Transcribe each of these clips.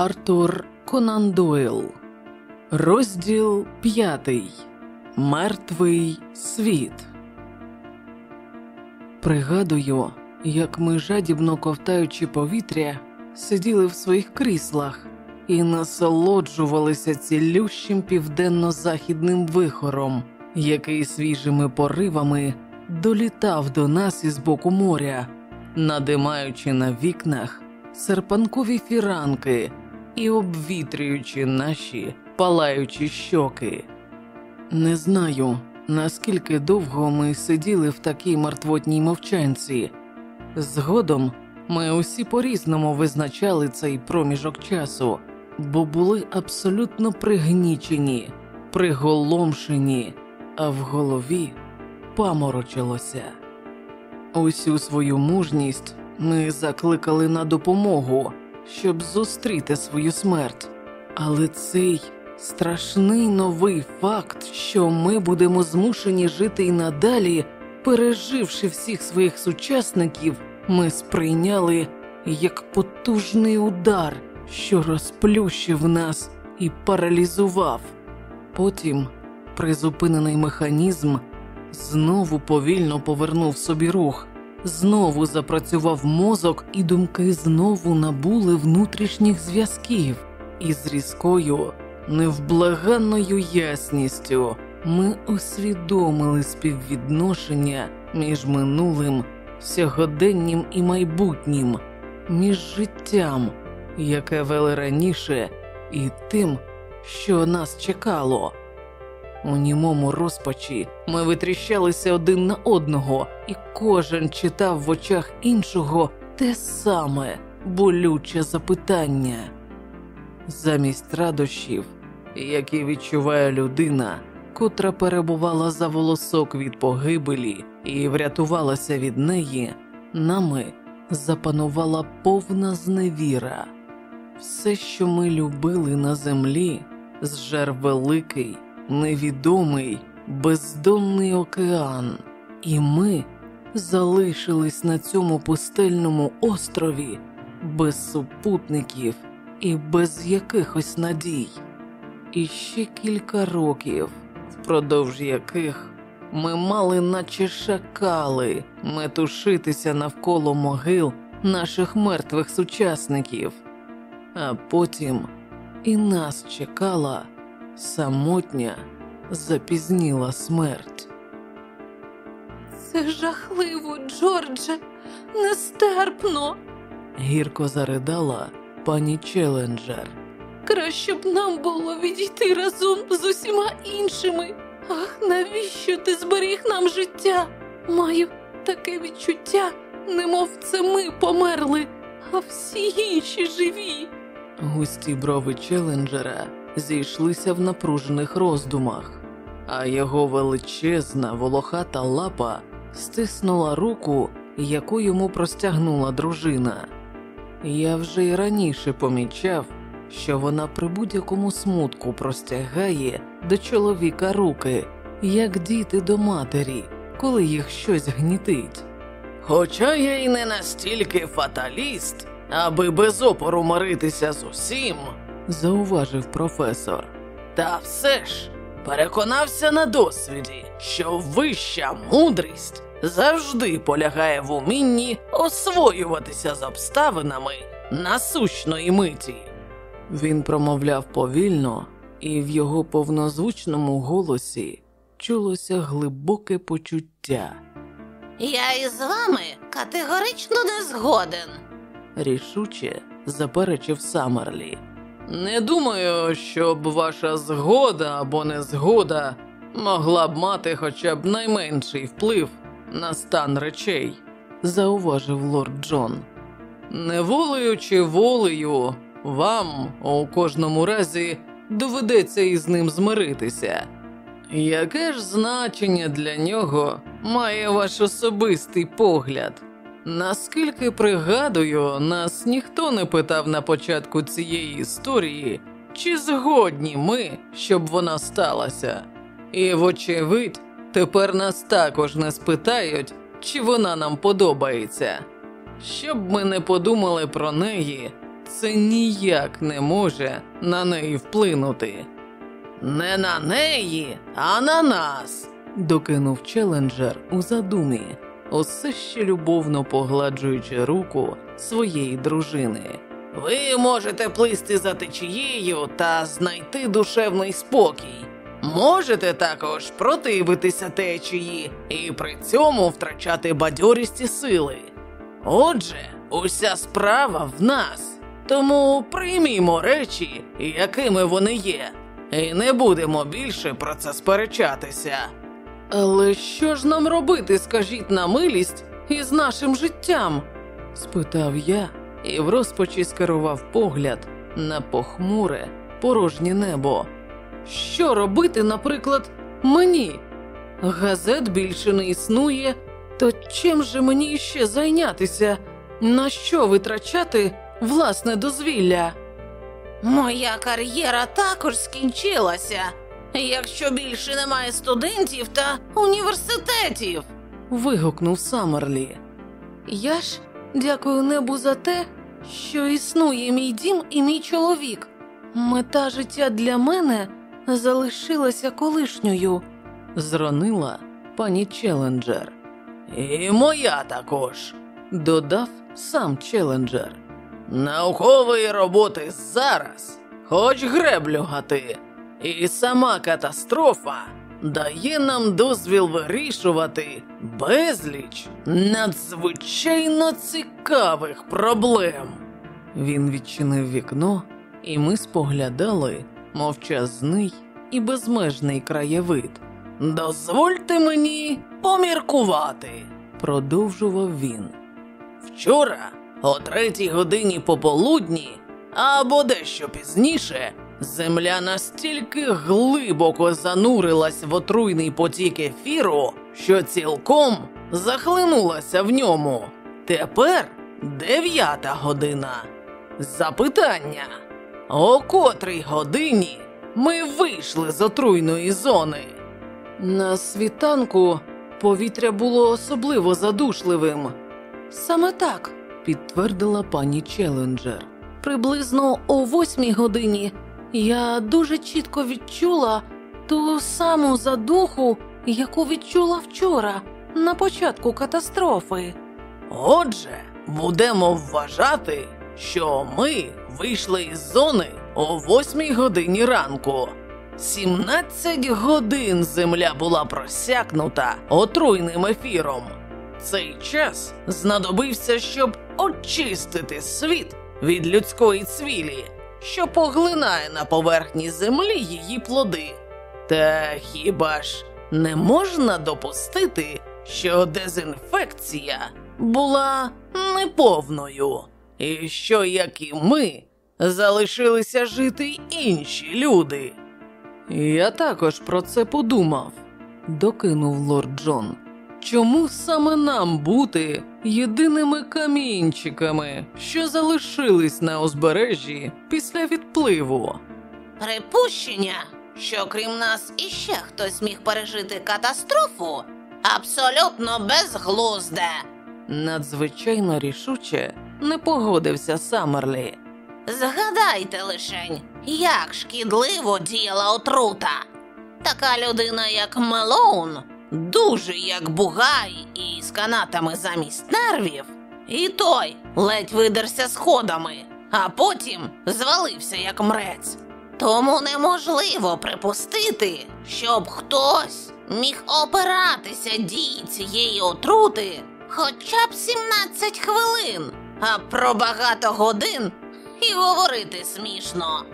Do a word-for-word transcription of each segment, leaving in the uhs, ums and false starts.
Артур Конан Дойл. Розділ п'ятий. Мертвий світ. Пригадую, як ми, жадібно ковтаючи повітря, сиділи в своїх кріслах і насолоджувалися цілющим південно-західним вихором, який свіжими поривами долітав до нас із боку моря, надимаючи на вікнах серпанкові фіранки і обвітрюючи наші палаючі щоки. Не знаю, наскільки довго ми сиділи в такій мертвотній мовчанці. Згодом ми усі по-різному визначали цей проміжок часу, бо були абсолютно пригнічені, приголомшені, а в голові паморочилося. Усю свою мужність ми закликали на допомогу, щоб зустріти свою смерть. Але цей страшний новий факт, що ми будемо змушені жити й надалі, переживши всіх своїх сучасників, ми сприйняли як потужний удар, що розплющив нас і паралізував. Потім призупинений механізм знову повільно повернув собі рух, знову запрацював мозок, і думки знову набули внутрішніх зв'язків. І з різкою, невблаганною ясністю ми усвідомили співвідношення між минулим, сьогоденнім і майбутнім, між життям, яке вели раніше, і тим, що нас чекало. У німому розпачі ми витріщалися один на одного, і кожен читав в очах іншого те саме болюче запитання. Замість радощів, які відчуває людина, котра перебувала за волосок від погибелі і врятувалася від неї, нами запанувала повна зневіра. Все, що ми любили на землі, зжер великий, невідомий, бездонний океан, і ми залишились на цьому пустельному острові без супутників і без якихось надій. І ще кілька років, впродовж яких ми мали наче шакали метушитися навколо могил наших мертвих сучасників. А потім і нас чекала самотня, запізніла смерть. Це жахливо, Джордже, нестерпно, гірко заридала пані Челленджер. Краще б нам було відійти разом з усіма іншими. Ах, навіщо ти зберіг нам життя? Маю таке відчуття, немов це ми померли, а всі інші живі. Густі брови Челленджера зійшлися в напружених роздумах, а його величезна волохата лапа стиснула руку, яку йому простягнула дружина. Я вже й раніше помічав, що вона при будь-якому смутку простягає до чоловіка руки, як діти до матері, коли їх щось гнітить. Хоча я й не настільки фаталіст, аби без опору миритися з усім, зауважив професор. Та все ж переконався на досвіді, що вища мудрість завжди полягає в умінні освоюватися з обставинами насущної миті. Він промовляв повільно, і в його повнозвучному голосі чулося глибоке почуття. Я із вами категорично не згоден, рішуче заперечив Саммерлі. Не думаю, щоб ваша згода або незгода могла б мати хоча б найменший вплив на стан речей, зауважив лорд Джон. Неволею чи волею вам у кожному разі доведеться із ним змиритися. Яке ж значення для нього має ваш особистий погляд? Наскільки пригадую, нас ніхто не питав на початку цієї історії, чи згодні ми, щоб вона сталася. І, вочевидь, тепер нас також не спитають, чи вона нам подобається. Щоб ми не подумали про неї, це ніяк не може на неї вплинути. Не на неї, а на нас, докинув Челенджер у задумі, усе ще любовно погладжуючи руку своєї дружини. Ви можете плисти за течією та знайти душевний спокій. Можете також противитися течії і при цьому втрачати бадьорість і сили. Отже, уся справа в нас, тому приймімо речі, якими вони є, і не будемо більше про це сперечатися. Але що ж нам робити, скажіть на милість, із нашим життям? Спитав я і в розпачі скерував погляд на похмуре, порожнє небо. Що робити, наприклад, мені? Газет більше не існує, то чим же мені ще зайнятися? На що витрачати власне дозвілля? Моя кар'єра також скінчилася, якщо більше немає студентів та університетів. Вигукнув Саммерлі. Я ж дякую небу за те, що існує мій дім і мій чоловік. Мета життя для мене залишилася колишньою, зронила пані Челенджер. І моя також, додав сам Челенджер. Наукової роботи зараз, хоч греблю гати, і сама катастрофа дає нам дозвіл вирішувати безліч надзвичайно цікавих проблем. Він відчинив вікно, і ми споглядали мовчазний і безмежний краєвид. «Дозвольте мені поміркувати», – продовжував він. «Вчора, о третій годині пополудні, або дещо пізніше, Земля настільки глибоко занурилась в отруйний потік ефіру, що цілком захлинулася в ньому. Тепер дев'ята година. Запитання. О котрій годині ми вийшли з отруйної зони?» На світанку повітря було особливо задушливим. «Саме так», – підтвердила пані Челенджер. «Приблизно о восьмій годині я дуже чітко відчула ту саму задуху, яку відчула вчора, на початку катастрофи». «Отже, будемо вважати, що ми вийшли із зони о восьмій годині ранку. сімнадцять годин Земля була просякнута отруйним ефіром. Цей час знадобився, щоб очистити світ від людської цвілі, що поглинає на поверхні землі її плоди. Та хіба ж не можна допустити, що дезінфекція була неповною, і що, як і ми, залишилися жити й інші люди?» «Я також про це подумав», – докинув лорд Джон. «Чому саме нам бути єдиними камінчиками, що залишились на узбережжі після відпливу?» Припущення, що крім нас іще хтось міг пережити катастрофу, абсолютно безглузде. Надзвичайно рішуче не погодився Саммерлі. Згадайте лишень, як шкідливо діяла отрута. Така людина, як Мелоун, дуже як бугай і з канатами замість нервів, і той ледь видерся сходами, а потім звалився як мрець. Тому неможливо припустити, щоб хтось міг опиратися дії цієї отрути хоча б сімнадцять хвилин, а про багато годин і говорити смішно.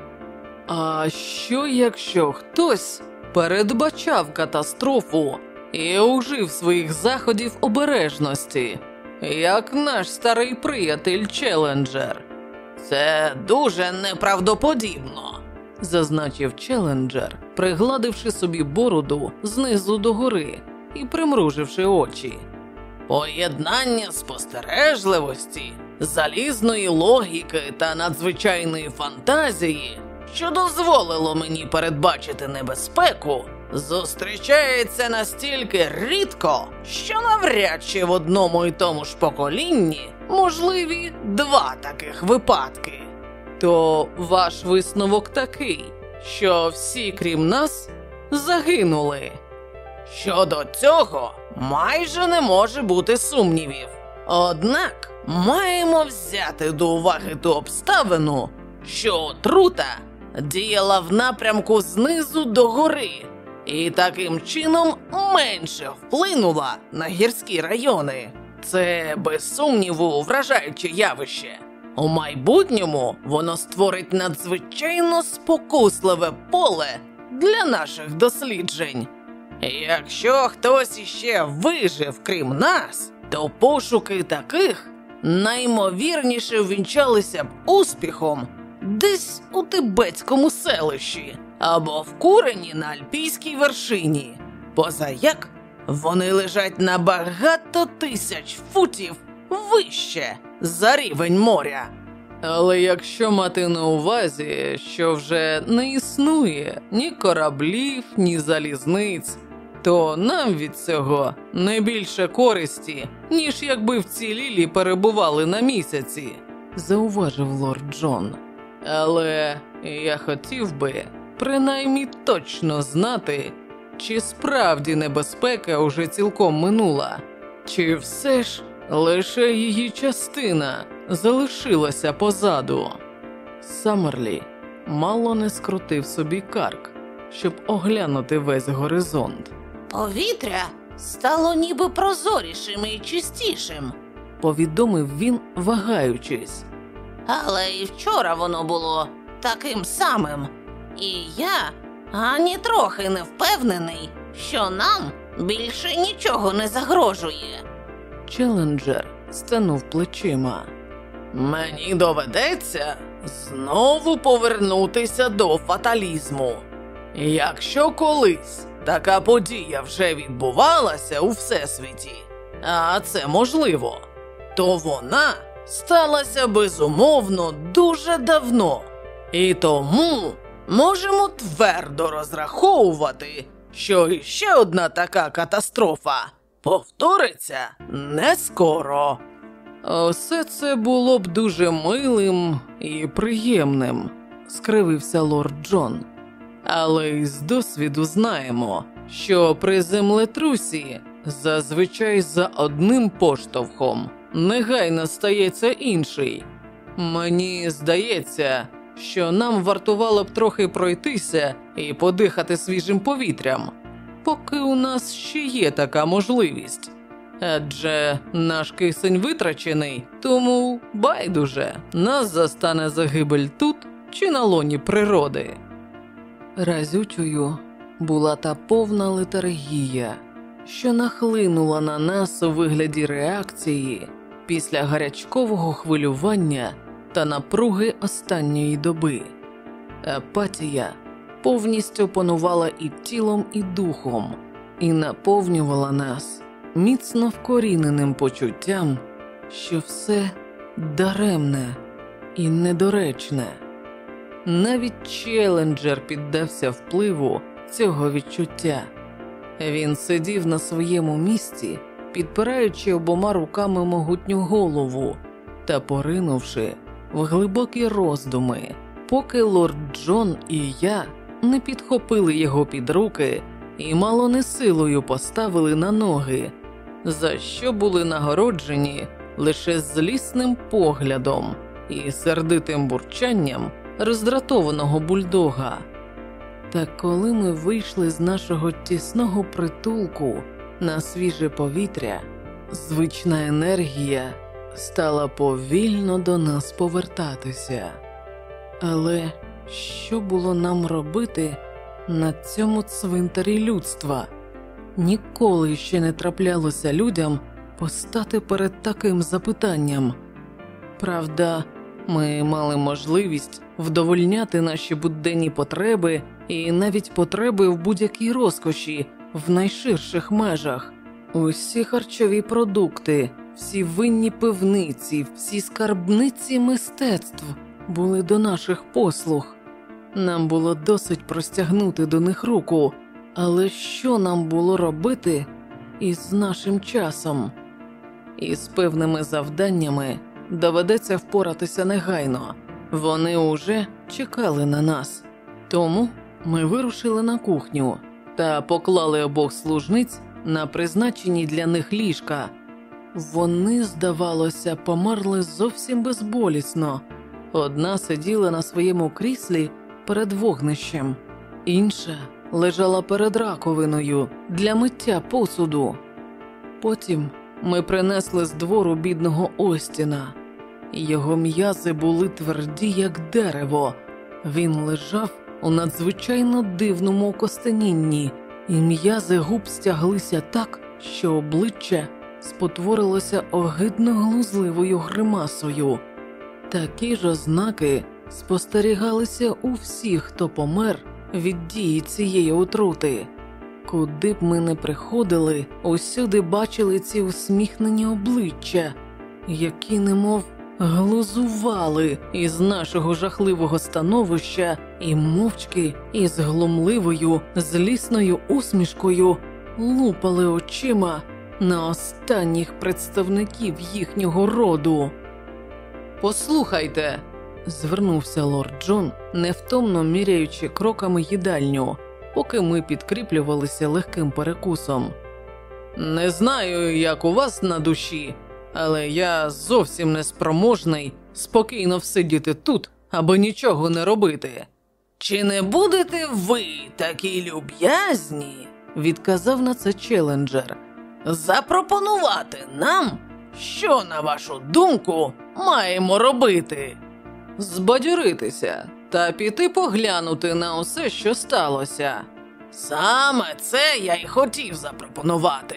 А що, якщо хтось передбачав катастрофу і ужив своїх заходів обережності, як наш старий приятель Челенджер? Це дуже неправдоподібно, зазначив Челенджер, пригладивши собі бороду знизу догори і примруживши очі. Поєднання спостережливості, залізної логіки та надзвичайної фантазії, що дозволило мені передбачити небезпеку, зустрічається настільки рідко, що навряд чи в одному і тому ж поколінні можливі два таких випадки. То ваш висновок такий, що всі, крім нас, загинули. Щодо цього майже не може бути сумнівів. Однак маємо взяти до уваги ту обставину, що отрута діяла в напрямку знизу до гори і таким чином менше вплинула на гірські райони. Це, без сумніву, вражаюче явище. У майбутньому воно створить надзвичайно спокусливе поле для наших досліджень. Якщо хтось іще вижив крім нас, то пошуки таких наймовірніше ввінчалися б успіхом десь у тибетському селищі або вкурені на альпійській вершині. Позаяк вони лежать на багато тисяч футів вище за рівень моря. Але якщо мати на увазі, що вже не існує ні кораблів, ні залізниць, то нам від цього не більше користі, ніж якби вцілілі перебували на місяці, зауважив лорд Джон. Але я хотів би принаймні точно знати, чи справді небезпека уже цілком минула, чи все ж лише її частина залишилася позаду. Саммерлі мало не скрутив собі карк, щоб оглянути весь горизонт. Повітря стало ніби прозорішим і чистішим. Повідомив він, вагаючись. Але і вчора воно було таким самим. І я ані трохи не впевнений, що нам більше нічого не загрожує. Челенджер стенув плечима. Мені доведеться знову повернутися до фаталізму. Якщо колись така подія вже відбувалася у Всесвіті, а це можливо, то вона сталася безумовно дуже давно. І тому можемо твердо розраховувати, що іще одна така катастрофа повториться не скоро. Усе це було б дуже милим і приємним, скривився лорд Джон. Але із досвіду знаємо, що при землетрусі зазвичай за одним поштовхом негайно стається інший. Мені здається, що нам вартувало б трохи пройтися і подихати свіжим повітрям, поки у нас ще є така можливість. Адже наш кисень витрачений, тому байдуже, нас застане загибель тут чи на лоні природи. Разючою була та повна летаргія, що нахлинула на нас у вигляді реакції після гарячкового хвилювання та напруги останньої доби. Апатія повністю панувала і тілом, і духом, і наповнювала нас міцно вкоріненим почуттям, що все даремне і недоречне. Навіть Челенджер піддався впливу цього відчуття. Він сидів на своєму місці, підпираючи обома руками могутню голову та поринувши в глибокі роздуми, поки лорд Джон і я не підхопили його під руки і мало не силою поставили на ноги, за що були нагороджені лише злісним поглядом і сердитим бурчанням роздратованого бульдога. Та коли ми вийшли з нашого тісного притулку на свіже повітря, звична енергія стала повільно до нас повертатися. Але що було нам робити на цьому цвинтарі людства? Ніколи ще не траплялося людям постати перед таким запитанням. Правда, ми мали можливість вдовольняти наші буденні потреби і навіть потреби в будь-якій розкоші в найширших межах. Усі харчові продукти, всі винні пивниці, всі скарбниці мистецтв були до наших послуг. Нам було досить простягнути до них руку, але що нам було робити із нашим часом? Із певними завданнями доведеться впоратися негайно, Вони уже чекали на нас. Тому ми вирушили на кухню та поклали обох служниць на призначені для них ліжка. Вони, здавалося, померли зовсім безболісно. Одна сиділа на своєму кріслі перед вогнищем, інша лежала перед раковиною для миття посуду. Потім ми принесли з двору бідного Остіна. Його м'язи були тверді, як дерево. Він лежав у надзвичайно дивному окостенінні, і м'язи губ стяглися так, що обличчя спотворилося огидно глузливою гримасою. Такі ж ознаки спостерігалися у всіх, хто помер від дії цієї отрути. Куди б ми не приходили, усюди бачили ці усміхнені обличчя, які немов глузували із нашого жахливого становища і мовчки із глумливою, злісною усмішкою лупали очима на останніх представників їхнього роду. «Послухайте», – звернувся лорд Джон, невтомно міряючи кроками їдальню, поки ми підкріплювалися легким перекусом. «Не знаю, як у вас на душі, але я зовсім неспроможний спокійно всидіти тут, аби нічого не робити». «Чи не будете ви такі люб'язні?» – відказав на це Челленджер. «Запропонувати нам, що, на вашу думку, маємо робити?» «Збадьоритися та піти поглянути на усе, що сталося». «Саме це я й хотів запропонувати».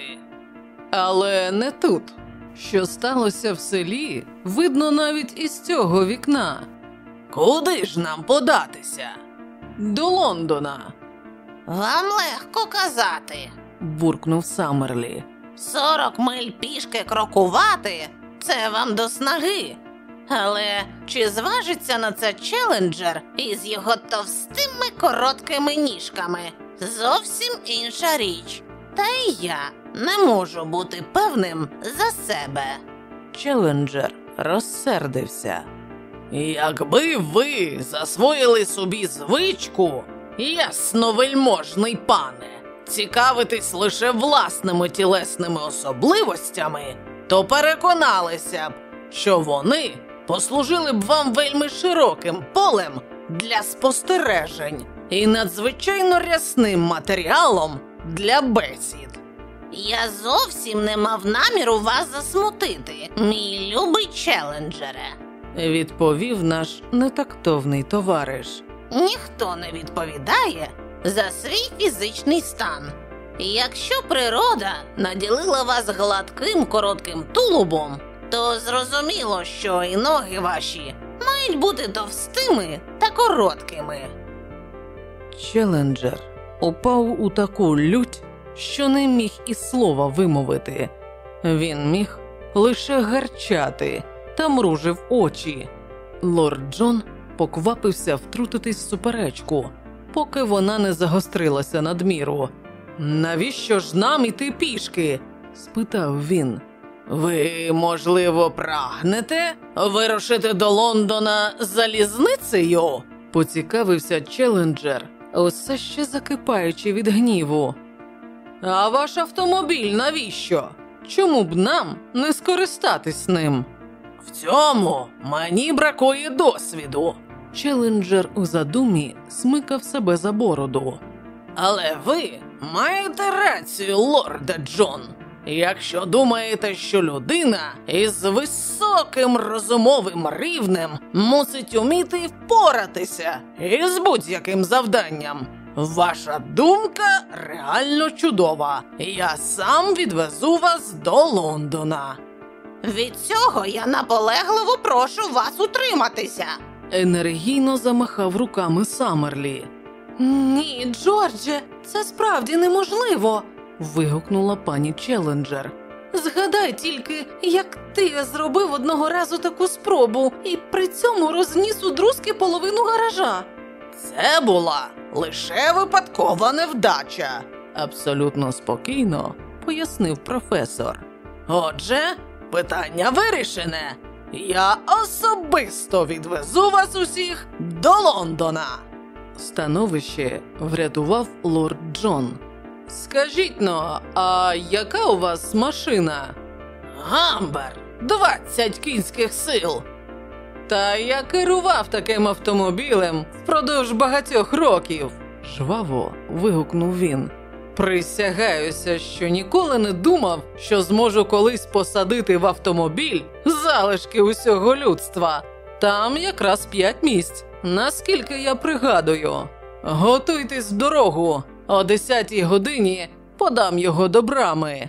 «Але не тут. Що сталося в селі, видно навіть із цього вікна». «Куди ж нам податися?» «До Лондона». «Вам легко казати», – буркнув Саммерлі. «Сорок миль пішки крокувати – це вам до снаги. Але чи зважиться на це Челленджер із його товстими короткими ніжками? Зовсім інша річ. Та й я не можу бути певним за себе». Челленджер розсердився. «Якби ви засвоїли собі звичку, ясновельможний пане, цікавитись лише власними тілесними особливостями, то переконалися б, що вони послужили б вам вельми широким полем для спостережень і надзвичайно рясним матеріалом для бесід». «Я зовсім не мав наміру вас засмутити, мій любий Челленджере», – відповів наш нетактовний товариш. «Ніхто не відповідає за свій фізичний стан. Якщо природа наділила вас гладким коротким тулубом, то зрозуміло, що і ноги ваші мають бути товстими та короткими». Челленджер упав у таку лють, що не міг і слова вимовити. Він міг лише гарчати та мружив очі. Лорд Джон поквапився втрутитись в суперечку, поки вона не загострилася надміру. «Навіщо ж нам іти пішки?» – спитав він. «Ви, можливо, прагнете вирушити до Лондона залізницею?» – поцікавився Челленджер, усе ще закипаючи від гніву. «А ваш автомобіль навіщо? Чому б нам не скористатись ним?» «В цьому мені бракує досвіду». Челленджер у задумі смикав себе за бороду. «Але ви маєте рацію, лорде Джон. Якщо думаєте, що людина із високим розумовим рівнем мусить уміти впоратися із будь-яким завданням, ваша думка реально чудова. Я сам відвезу вас до Лондона». «Від цього я наполегливо прошу вас утриматися», – енергійно замахав руками Саммерлі. «Ні, Джордже, це справді неможливо», – вигукнула пані Челленджер. «Згадай тільки, як ти зробив одного разу таку спробу і при цьому розніс у друзки половину гаража». «Це була лише випадкова невдача», – абсолютно спокійно пояснив професор. «Отже, питання вирішене. Я особисто відвезу вас усіх до Лондона. Становище врятував лорд Джон. Скажіть но, а яка у вас машина? Гамбер, двадцять кінських сил. Та я керував таким автомобілем впродовж багатьох років. Жваво вигукнув він. Присягаюся, що ніколи не думав, що зможу колись посадити в автомобіль залишки усього людства. Там якраз п'ять місць, наскільки я пригадую. Готуйтесь в дорогу, о десятій годині подам його до брами.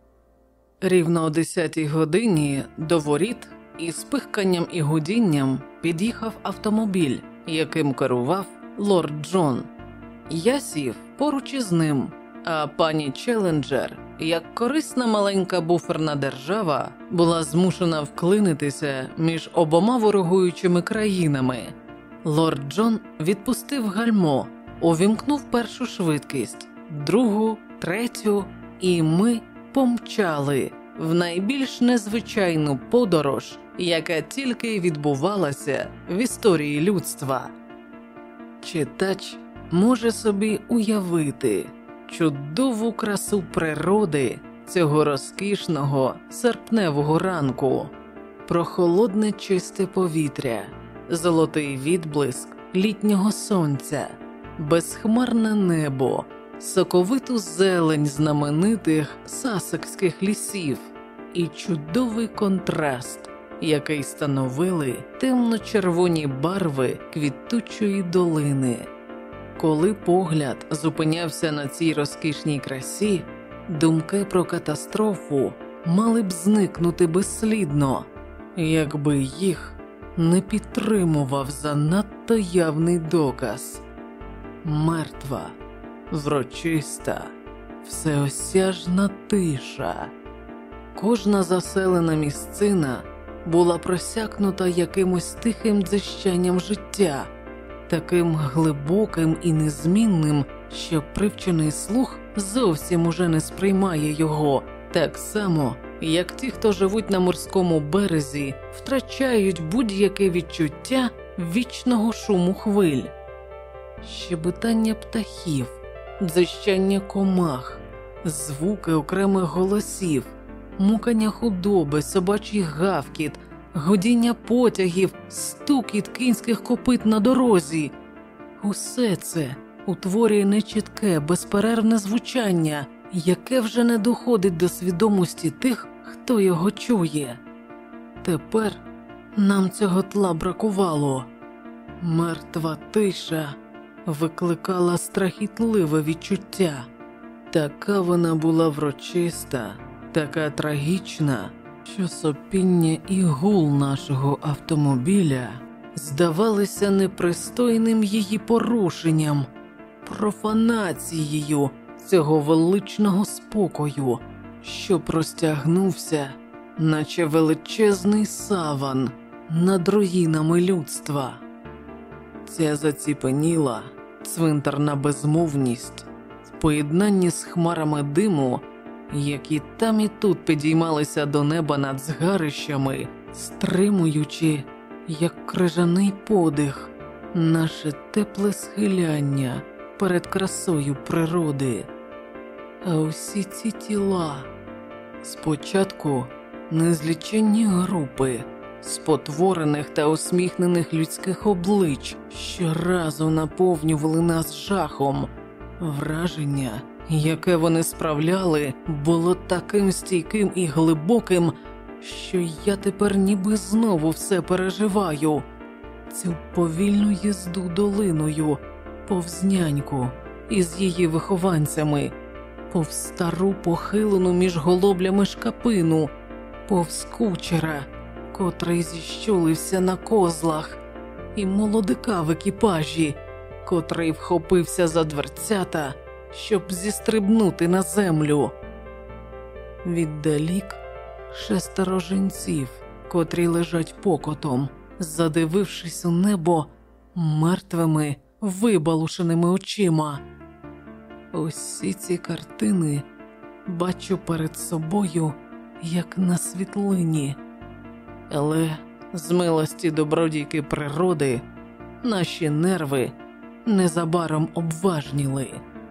Рівно о десятій годині до воріт із пихканням і гудінням під'їхав автомобіль, яким керував лорд Джон. Я сів поруч із ним, а пані Челленджер, як корисна маленька буферна держава, була змушена вклинитися між обома ворогуючими країнами. Лорд Джон відпустив гальмо, увімкнув першу швидкість, другу, третю, і ми помчали в найбільш незвичайну подорож, яка тільки й відбувалася в історії людства. Читач може собі уявити чудову красу природи цього розкішного серпневого ранку, прохолодне чисте повітря, золотий відблиск літнього сонця, безхмарне небо, соковиту зелень знаменитих сассекських лісів і чудовий контраст, який становили темно-червоні барви квітучої долини. Коли погляд зупинявся на цій розкішній красі, думки про катастрофу мали б зникнути безслідно, якби їх не підтримував занадто явний доказ. Мертва, врочиста, всеосяжна тиша. Кожна заселена місцина була просякнута якимось тихим дзищанням життя, таким глибоким і незмінним, що привчений слух зовсім уже не сприймає його, так само, як ті, хто живуть на морському березі, втрачають будь-яке відчуття вічного шуму хвиль. Щебетання птахів, дзищання комах, звуки окремих голосів, мукання худоби, собачий гавкіт, гудіння потягів, стукіт кінських копит на дорозі. Усе це утворює нечітке, безперервне звучання, яке вже не доходить до свідомості тих, хто його чує. Тепер нам цього тла бракувало. Мертва тиша викликала страхітливе відчуття. Така вона була врочиста, така трагічна, що сопіння і гул нашого автомобіля здавалися непристойним її порушенням, профанацією цього величного спокою, що простягнувся, наче величезний саван над руїнами людства. Ця заціпеніла, цвинтарна безмовність в поєднанні з хмарами диму, які там і тут підіймалися до неба над згарищами, стримуючи, як крижаний подих, наше тепле схиляння перед красою природи. А усі ці тіла, спочатку незліченні групи спотворених та усміхнених людських облич, щоразу наповнювали нас жахом. Враження, яке вони справляли, було таким стійким і глибоким, що я тепер ніби знову все переживаю. Цю повільну їзду долиною, повз няньку із її вихованцями, повз стару похилену між голоблями шкапину, повз кучера, котрий зіщулився на козлах, і молодика в екіпажі, котрий вхопився за дверцята, щоб зістрибнути на землю. Віддалік шестеро жінців, котрі лежать покотом, задивившись у небо мертвими, вибалушеними очима. Усі ці картини бачу перед собою, як на світлині, але З милості добродійки природи наші нерви незабаром обважніли.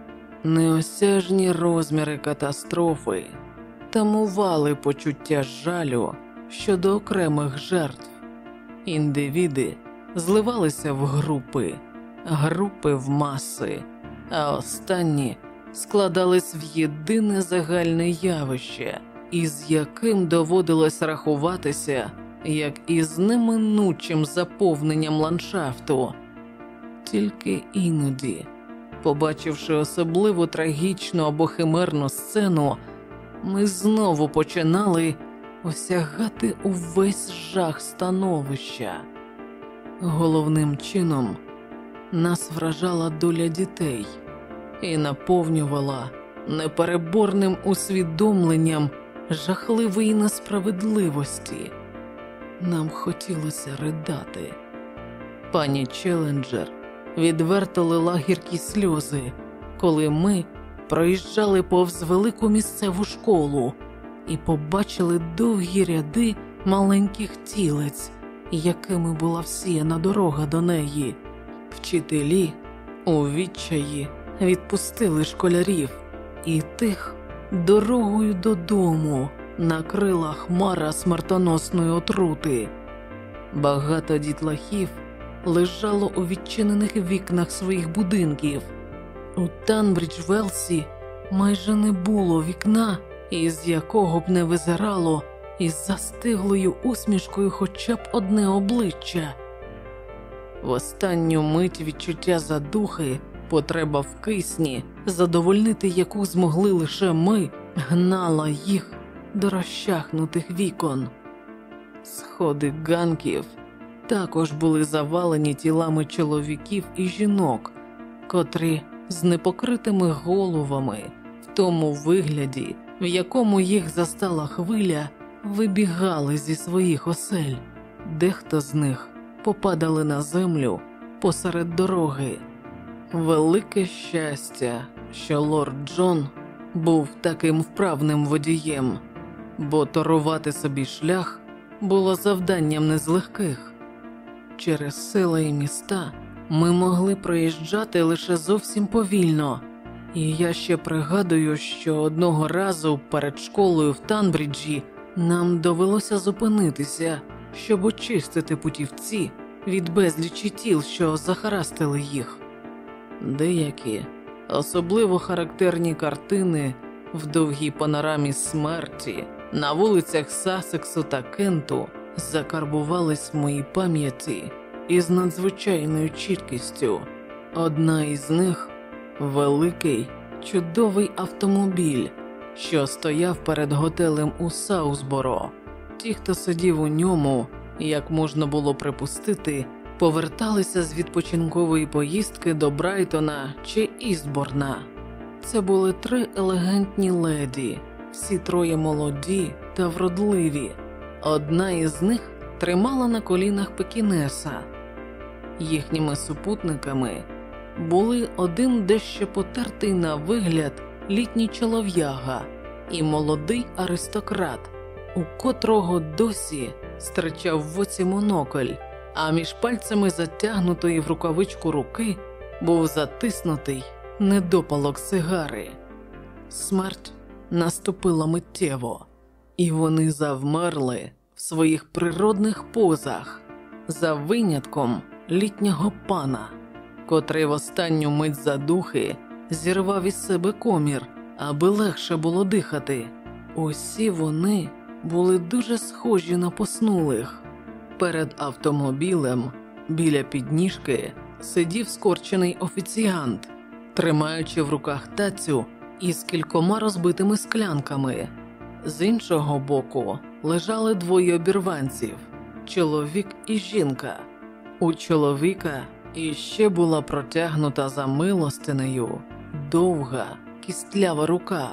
Неосяжні розміри катастрофи тамували почуття жалю щодо окремих жертв. Індивіди зливалися в групи, групи в маси, а останні складались в єдине загальне явище, із яким доводилось рахуватися як із неминучим заповненням ландшафту. Тільки іноді, побачивши особливо трагічну або химерну сцену, ми знову починали осягати увесь жах становища. Головним чином нас вражала доля дітей і наповнювала непереборним усвідомленням жахливої несправедливості. Нам хотілося ридати. Пані Челленджер відверто лила гіркі сльози, коли ми проїжджали повз велику місцеву школу і побачили довгі ряди маленьких тілець, якими була всіяна дорога до неї. Вчителі у відчаї відпустили школярів, і тих дорогою додому накрила хмара смертоносної отрути. Багато дітлахів лежало у відчинених вікнах своїх будинків. У Танбридж-Велсі майже не було вікна, із якого б не визирало із застиглою усмішкою хоча б одне обличчя. В останню мить відчуття задухи, потреба в кисні, задовольнити яку змогли лише ми, гнала їх до розчахнутих вікон. Сходи ганків також були завалені тілами чоловіків і жінок, котрі з непокритими головами, в тому вигляді, в якому їх застала хвиля, вибігали зі своїх осель. Дехто з них попадали на землю посеред дороги. Велике щастя, що лорд Джон був таким вправним водієм, бо торувати собі шлях було завданням не з легких. Через села і міста ми могли проїжджати лише зовсім повільно, і я ще пригадую, що одного разу перед школою в Танбриджі нам довелося зупинитися, щоб очистити путівці від безлічі тіл, що захарастили їх. Деякі особливо характерні картини в довгій панорамі смерті на вулицях Сассексу та Кенту закарбувались в моїй пам'яті із надзвичайною чіткістю. Одна із них – великий, чудовий автомобіль, що стояв перед готелем у Саусборо. Ті, хто сидів у ньому, як можна було припустити, поверталися з відпочинкової поїздки до Брайтона чи Істборна. Це були три елегантні леді, всі троє молоді та вродливі. Одна із них тримала на колінах пекінеса. Їхніми супутниками були один дещо потертий на вигляд літній чолов'яга і молодий аристократ, у котрого досі стирчав в оці монокль, а між пальцями затягнутої в рукавичку руки був затиснутий недопалок сигари. Смерть наступила миттєво, і вони завмерли в своїх природних позах, за винятком літнього пана, котрий в останню мить задухи зірвав із себе комір, аби легше було дихати. Усі вони були дуже схожі на поснулих. Перед автомобілем, біля підніжки, сидів скорчений офіціант, тримаючи в руках тацю із кількома розбитими склянками. З іншого боку лежали двоє обірванців – чоловік і жінка. У чоловіка іще була протягнута за милостинею довга, кістлява рука.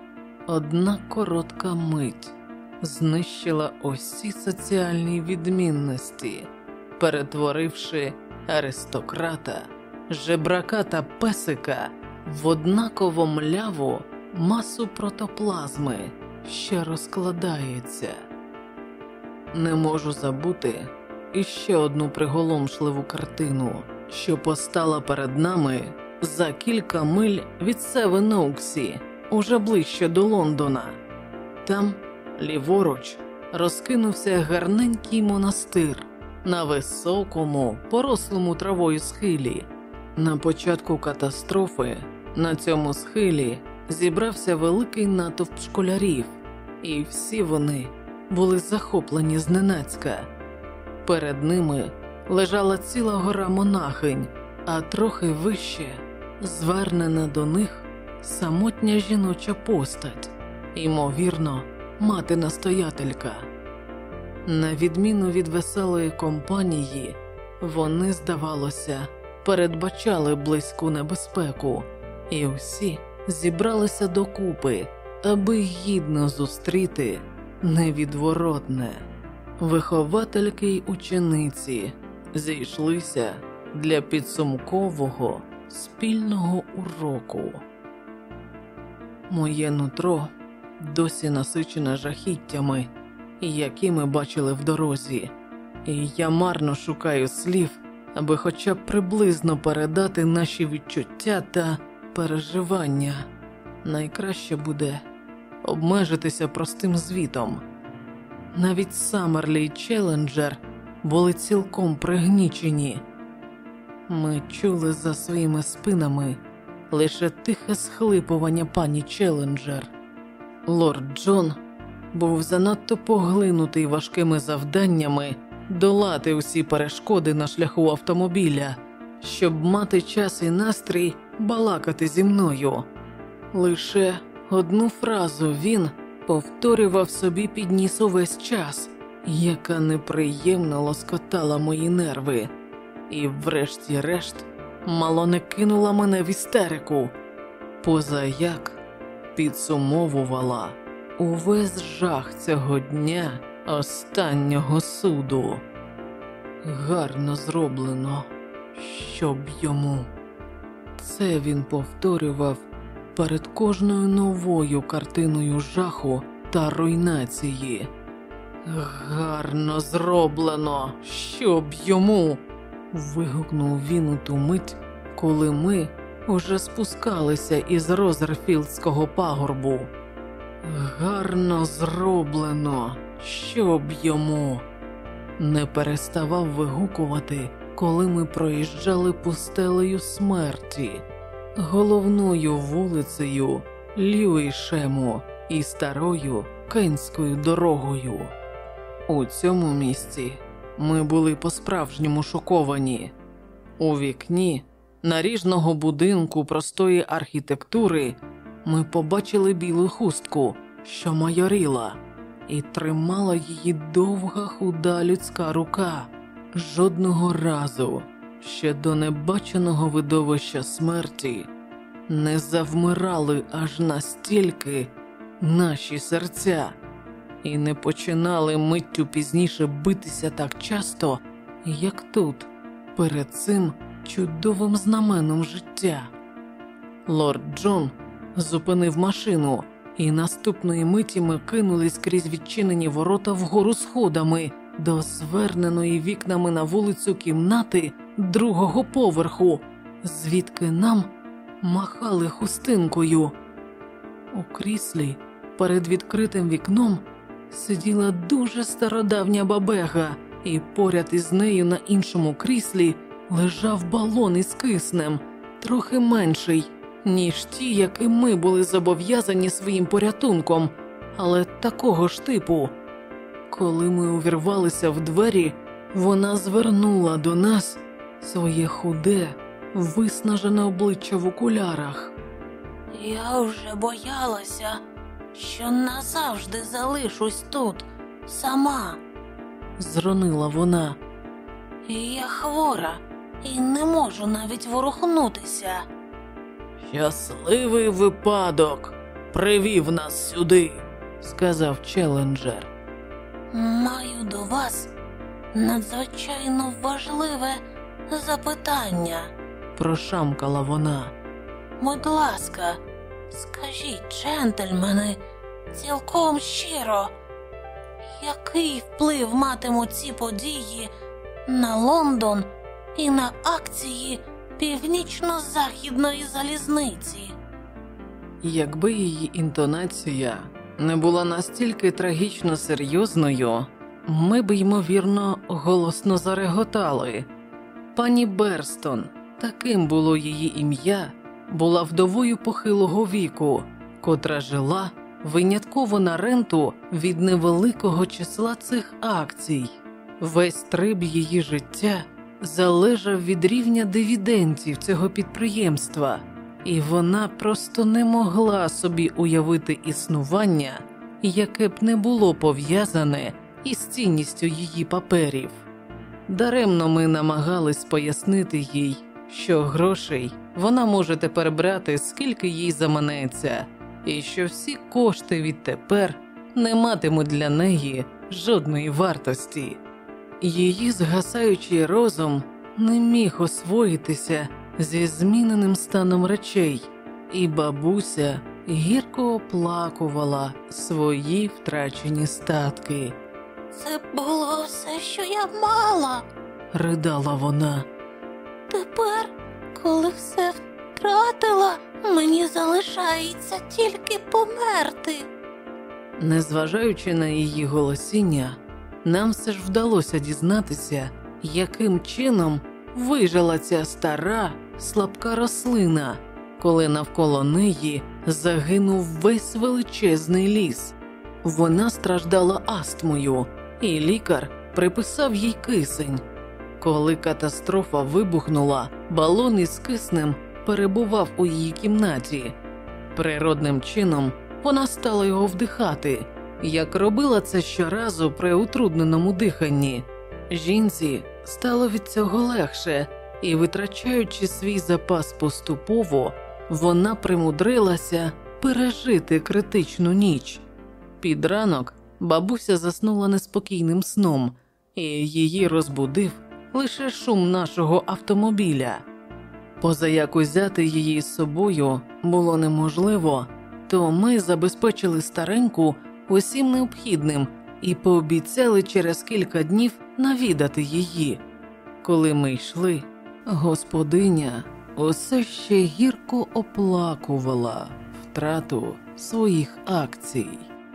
Одна коротка мить знищила усі соціальні відмінності, перетворивши аристократа, жебрака та песика в однаково мляву масу протоплазми, що розкладається. Не можу забути іще одну приголомшливу картину, що постала перед нами за кілька миль від Севен-Оуксі, уже ближче до Лондона. Там, ліворуч, розкинувся гарненький монастир на високому, порослому травою схилі. На початку катастрофи на цьому схилі зібрався великий натовп школярів, і всі вони були захоплені зненацька. Перед ними лежала ціла гора монахинь, а трохи вище, звернена до них, самотня жіноча постать, ймовірно, мати-настоятелька. На відміну від веселої компанії, вони, здавалося, передбачали близьку небезпеку, і всі зібралися докупи, аби гідно зустріти невідворотне. Виховательки й учениці зійшлися для підсумкового спільного уроку. Моє нутро досі насичене жахіттями, які ми бачили в дорозі, і я марно шукаю слів, аби хоча б приблизно передати наші відчуття та переживання. Найкраще буде обмежитися простим звітом. Навіть Саммерлі й Челленджер були цілком пригнічені. Ми чули за своїми спинами лише тихе схлипування пані Челленджер. Лорд Джон був занадто поглинутий важкими завданнями долати усі перешкоди на шляху автомобіля, щоб мати час і настрій балакати зі мною. Лише одну фразу він повторював собі під ніс увесь час, яка неприємно лоскотала мої нерви, і врешті-решт мало не кинула мене в істерику, позаяк підсумовувала увесь жах цього дня останнього суду. Гарно зроблено, щоб йому. Це він повторював перед кожною новою картиною жаху та руйнації. Гарно зроблено, щоб йому. Вигукнув він у ту мить, коли ми уже спускалися із Розерфілдського пагорбу. Гарно зроблено, щоб йому. Не переставав вигукувати, коли ми проїжджали пустелею смерті, головною вулицею Льюішему і старою Кенською дорогою. У цьому місці ми були по-справжньому шоковані. У вікні наріжного будинку простої архітектури ми побачили білу хустку, що майоріла, і тримала її довга худа людська рука. Жодного разу ще до небаченого видовища смерті не завмирали аж настільки наші серця і не починали миттю пізніше битися так часто, як тут, перед цим чудовим знаменом життя. Лорд Джон зупинив машину, і наступної миті ми кинулись крізь відчинені ворота вгору сходами до зверненої вікнами на вулицю кімнати другого поверху, звідки нам махали хустинкою. У кріслі перед відкритим вікном сиділа дуже стародавня бабега, і поряд із нею на іншому кріслі лежав балон із киснем, трохи менший, ніж ті, які ми були зобов'язані своїм порятунком, але такого ж типу. Коли ми увірвалися в двері, вона звернула до нас своє худе, виснажене обличчя в окулярах. Я вже боялася, що назавжди залишусь тут, сама. Зронила вона. Я хвора і не можу навіть ворухнутися. «Щасливий випадок привів нас сюди», – сказав Челленджер. Маю до вас надзвичайно важливе запитання. Прошамкала вона. Будь ласка, скажіть, джентльмени, цілком щиро, який вплив матимуть ці події на Лондон і на акції Північно-Західної залізниці. Якби її інтонація не була настільки трагічно серйозною, ми б, ймовірно, голосно зареготали. Пані Берстон, таким було її ім'я, була вдовою похилого віку, котра жила винятково на ренту від невеликого числа цих акцій. Весь стриб її життя залежав від рівня дивідендів цього підприємства, і вона просто не могла собі уявити існування, яке б не було пов'язане із цінністю її паперів. Даремно ми намагались пояснити їй, що грошей вона може тепер брати, скільки їй заманеться, і що всі кошти відтепер не матимуть для неї жодної вартості. Її згасаючий розум не міг освоїтися зі зміненим станом речей, і бабуся гірко оплакувала свої втрачені статки. «Це було все, що я мала», – ридала вона. «Тепер, коли все втратила, мені залишається тільки померти». Незважаючи на її голосіння, нам все ж вдалося дізнатися, яким чином вижила ця стара, слабка рослина, коли навколо неї загинув весь величезний ліс. Вона страждала астмою, і лікар приписав їй кисень. Коли катастрофа вибухнула, балон із киснем перебував у її кімнаті. Природним чином вона стала його вдихати, як робила це щоразу при утрудненому диханні. Жінці стало від цього легше, і, витрачаючи свій запас поступово, вона примудрилася пережити критичну ніч. Під ранок бабуся заснула неспокійним сном, і її розбудив лише шум нашого автомобіля. Позаяк узяти її з собою було неможливо, то ми забезпечили стареньку усім необхідним і пообіцяли через кілька днів навідати її. Коли ми йшли, господиня усе ще гірко оплакувала втрату своїх акцій.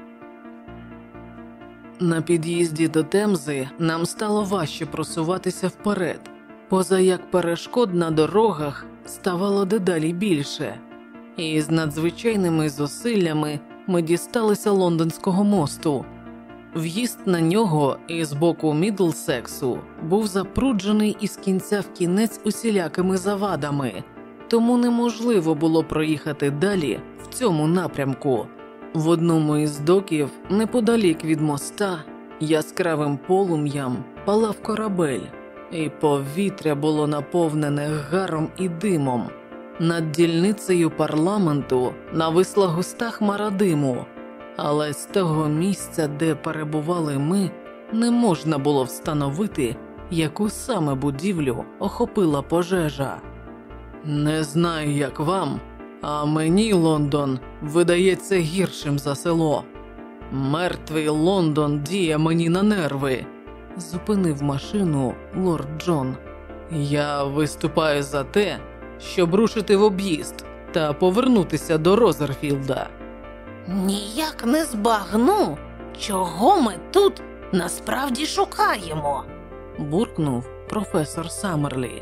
На під'їзді до Темзи нам стало важче просуватися вперед, позаяк перешкод на дорогах ставало дедалі більше. І з надзвичайними зусиллями ми дісталися Лондонського мосту. В'їзд на нього із боку Мідлсексу був запруджений із кінця в кінець усілякими завадами, тому неможливо було проїхати далі в цьому напрямку. В одному із доків, неподалік від моста, яскравим полум'ям палав корабель, і повітря було наповнене гаром і димом. Над дільницею парламенту нависла густа хмара диму, але з того місця, де перебували ми, не можна було встановити, яку саме будівлю охопила пожежа. Не знаю, як вам, а мені Лондон видається гіршим за село. Мертвий Лондон діє мені на нерви, зупинив машину лорд Джон. Я виступаю за те, щоб рушити в об'їзд та повернутися до Розерфілда. Ніяк не збагну, чого ми тут насправді шукаємо, буркнув професор Саммерлі.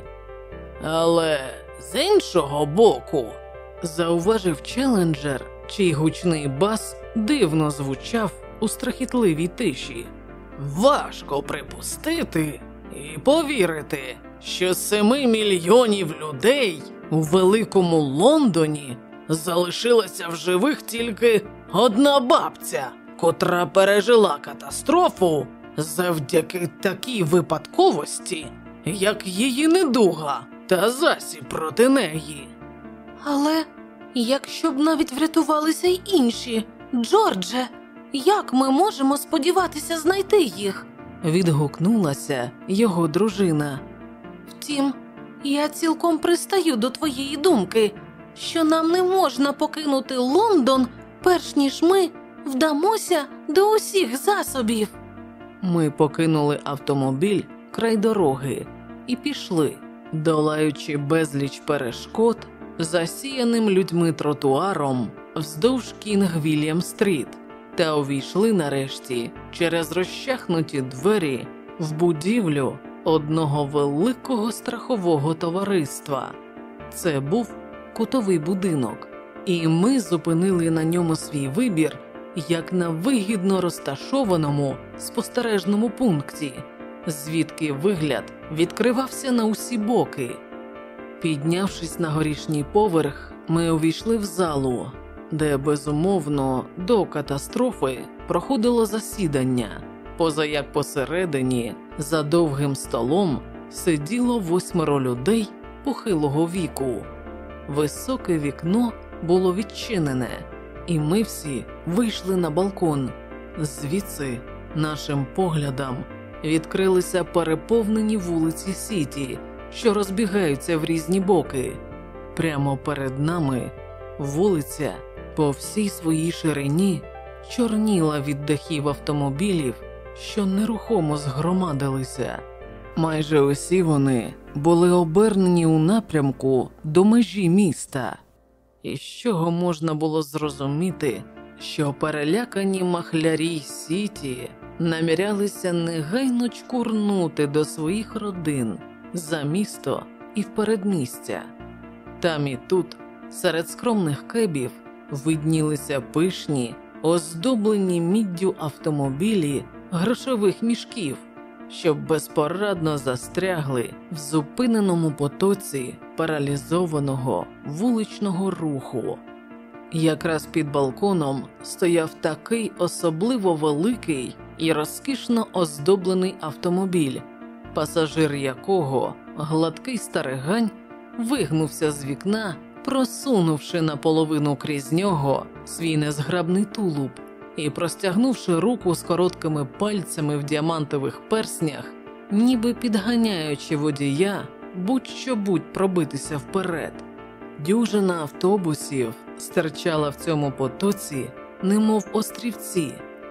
Але з іншого боку, зауважив Челленджер, чий гучний бас дивно звучав у страхітливій тиші. важко припустити і повірити, що з семи мільйонів людей у великому Лондоні залишилася в живих тільки одна бабця, котра пережила катастрофу завдяки такій випадковості, як її недуга та засіб проти неї. Але якщо б навіть врятувалися й інші, Джордже, як ми можемо сподіватися знайти їх? Відгукнулася його дружина. Втім, я цілком пристаю до твоєї думки, що нам не можна покинути Лондон, перш ніж ми вдамося до усіх засобів. Ми покинули автомобіль край дороги і пішли, долаючи безліч перешкод, засіяним людьми тротуаром вздовж Кінг-Вільям-стріт, та увійшли нарешті через розчахнуті двері в будівлю одного великого страхового товариства. Це був кутовий будинок, і ми зупинили на ньому свій вибір як на вигідно розташованому спостережному пункті, звідки вигляд відкривався на усі боки. Піднявшись на горішній поверх, ми увійшли в залу, де, безумовно, до катастрофи проходило засідання, поза як посередині, за довгим столом, сиділо восьмеро людей похилого віку. Високе вікно було відчинене, і ми всі вийшли на балкон. Звідси нашим поглядам відкрилися переповнені вулиці Сіті, що розбігаються в різні боки. Прямо перед нами вулиця по всій своїй ширині чорніла від дахів автомобілів, що нерухомо згромадилися. Майже усі вони були обернені у напрямку до межі міста, із чого можна було зрозуміти, що перелякані махлярі Сіті намірялися негайно чкурнути до своїх родин за місто і в передмістя. Там і тут, серед скромних кебів, виднілися пишні, оздоблені міддю автомобілі грошових мішків, що безпорадно застрягли в зупиненому потоці паралізованого вуличного руху. Якраз під балконом стояв такий особливо великий і розкішно оздоблений автомобіль, пасажир якого, гладкий старигань, вигнувся з вікна, просунувши наполовину крізь нього свій незграбний тулуб і простягнувши руку з короткими пальцями в діамантових перснях, ніби підганяючи водія будь-що-будь пробитися вперед. Дюжина автобусів стирчала в цьому потоці, немов острівці.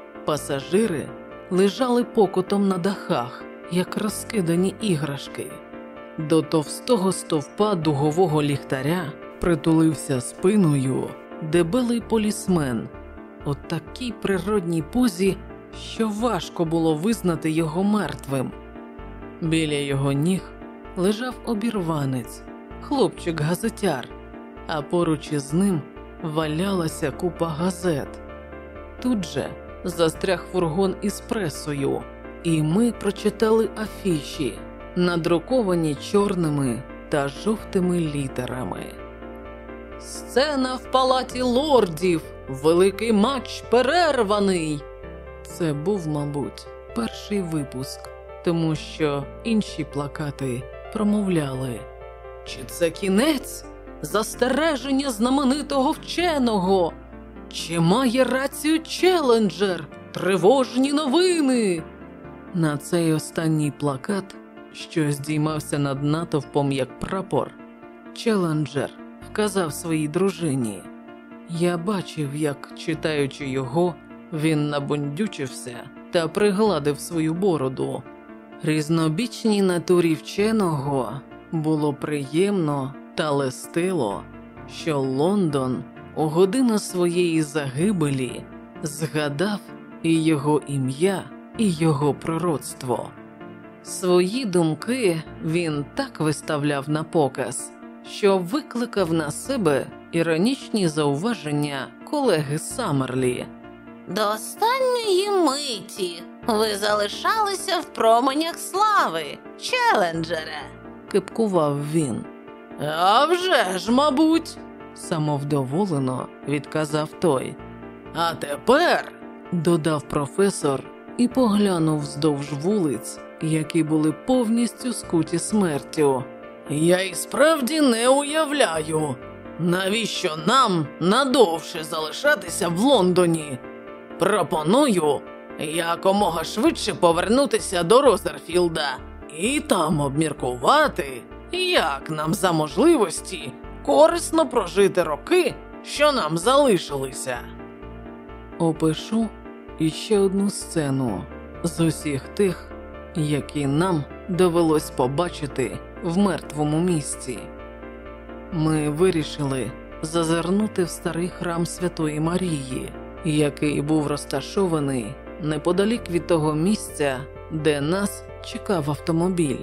Пасажири лежали покотом на дахах, як розкидані іграшки. До товстого стовпа дугового ліхтаря притулився спиною дебелий полісмен у такій природній позі, що важко було визнати його мертвим. Біля його ніг лежав обірванець, хлопчик-газетяр, а поруч із ним валялася купа газет. Тут же застряг фургон із пресою, і ми прочитали афіші, надруковані чорними та жовтими літерами. «Сцена в палаті лордів! Великий матч перерваний!» Це був, мабуть, перший випуск, тому що інші плакати промовляли: «Чи це кінець? Застереження знаменитого вченого! Чи має рацію Челенджер? Тривожні новини!» На цей останній плакат, що здіймався над натовпом як прапор, Челенджер вказав своїй дружині. Я бачив, як, читаючи його, він набундючився та пригладив свою бороду. Різнобічній натурі вченого було приємно та лестило, що Лондон у годину своєї загибелі згадав і його ім'я, і його пророцтво. Свої думки він так виставляв на показ, що викликав на себе іронічні зауваження колеги Саммерлі. До останньої миті ви залишалися в променях слави, Челенджере. Кипкував він. «А вже ж, мабуть!» – самовдоволено відказав той. «А тепер», – додав професор і поглянув вздовж вулиць, які були повністю скуті смертю. «Я і справді не уявляю, навіщо нам надовше залишатися в Лондоні. Пропоную якомога швидше повернутися до Розерфілда і там обміркувати, як нам за можливості корисно прожити роки, що нам залишилися». Опишу іще одну сцену з усіх тих, які нам довелось побачити в мертвому місці. Ми вирішили зазирнути в старий храм Святої Марії, який був розташований неподалік від того місця, де нас чекав автомобіль.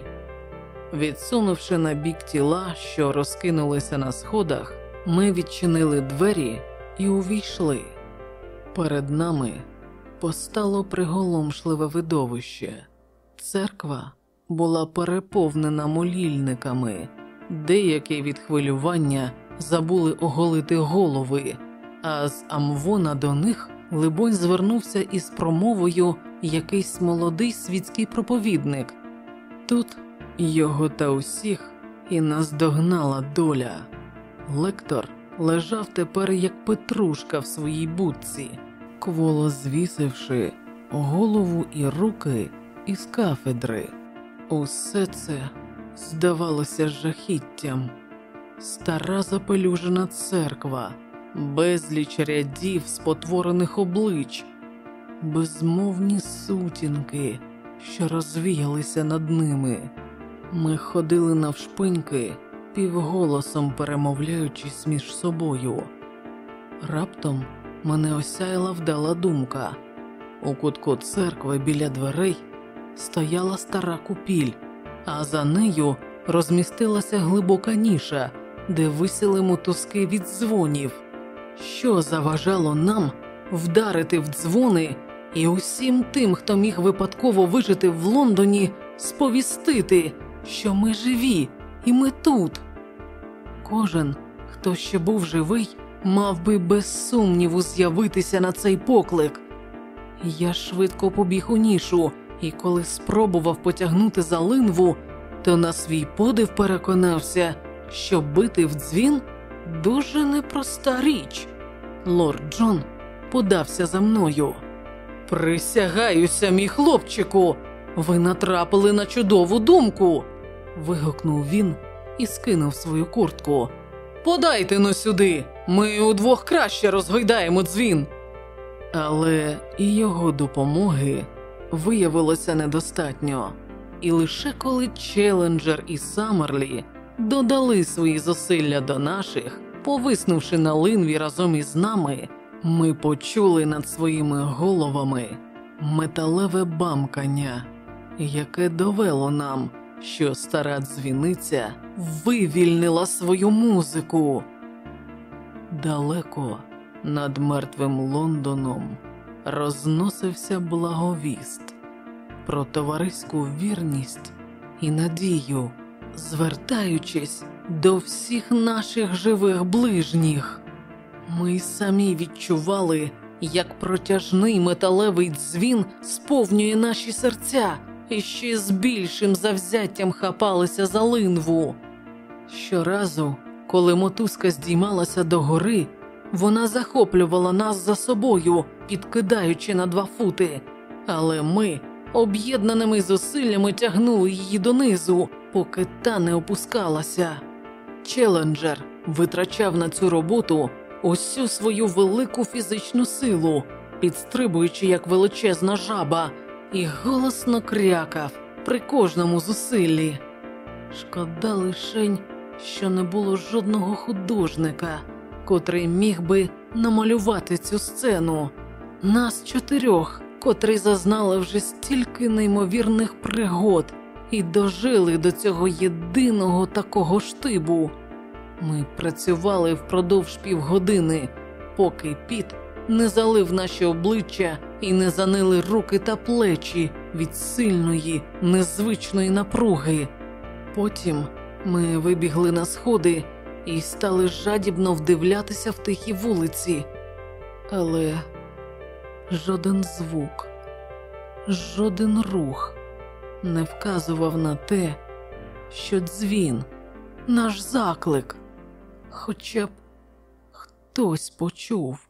Відсунувши на бік тіла, що розкинулися на сходах, ми відчинили двері і увійшли. Перед нами постало приголомшливе видовище. Церква була переповнена молільниками. Деякі від хвилювання забули оголити голови, а з амвона до них, либонь, звернувся із промовою якийсь молодий світський проповідник. Тут його та усіх і наздогнала доля. Лектор лежав тепер як петрушка в своїй будці, кволо звісивши голову і руки із кафедри. Усе це здавалося жахіттям. Стара запелюжена церква, безліч рядів спотворених облич, безмовні сутінки, що розвіялися над ними. Ми ходили навшпиньки, півголосом перемовляючись між собою. Раптом мене осяяла вдала думка. У кутку церкви біля дверей стояла стара купіль, а за нею розмістилася глибока ніша, де висіли мотузки від дзвонів. Що заважало нам вдарити в дзвони і усім тим, хто міг випадково вижити в Лондоні, сповістити, що ми живі і ми тут? Кожен, хто ще був живий, мав би без сумніву з'явитися на цей поклик. Я швидко побіг у нішу, і коли спробував потягнути за линву, то на свій подив переконався, що бити в дзвін – дуже непроста річ. Лорд Джон подався за мною. «Присягаюся, мій хлопчику, ви натрапили на чудову думку!» – вигукнув він і скинув свою куртку. «Подайте-но сюди, ми удвох краще розгойдаємо дзвін!» Але і його допомоги виявилося недостатньо. І лише коли Челленджер і Саммерлі додали свої зусилля до наших, повиснувши на линві разом із нами, ми почули над своїми головами металеве бамкання, яке довело нам, що стара дзвіниця вивільнила свою музику. Далеко над мертвим Лондоном розносився благовіст про товариську вірність і надію, звертаючись до всіх наших живих ближніх. Ми самі відчували, як протяжний металевий дзвін сповнює наші серця, і ще з більшим завзяттям хапалися за линву. Щоразу, коли мотузка здіймалася догори, вона захоплювала нас за собою, підкидаючи на два фути, але ми об'єднаними зусиллями тягнули її донизу, поки та не опускалася. Челленджер витрачав на цю роботу усю свою велику фізичну силу, підстрибуючи як величезна жаба, і голосно крякав при кожному зусиллі. Шкода лишень, що не було жодного художника, котрий міг би намалювати цю сцену. Нас чотирьох, котрі зазнали вже стільки неймовірних пригод і дожили до цього єдиного такого штибу. Ми працювали впродовж півгодини, поки піт не залив наші обличчя і не занили руки та плечі від сильної, незвичної напруги. Потім ми вибігли на сходи і стали жадібно вдивлятися в тихі вулиці. Але жоден звук, жоден рух не вказував на те, що дзвін, наш заклик, хоча б хтось почув.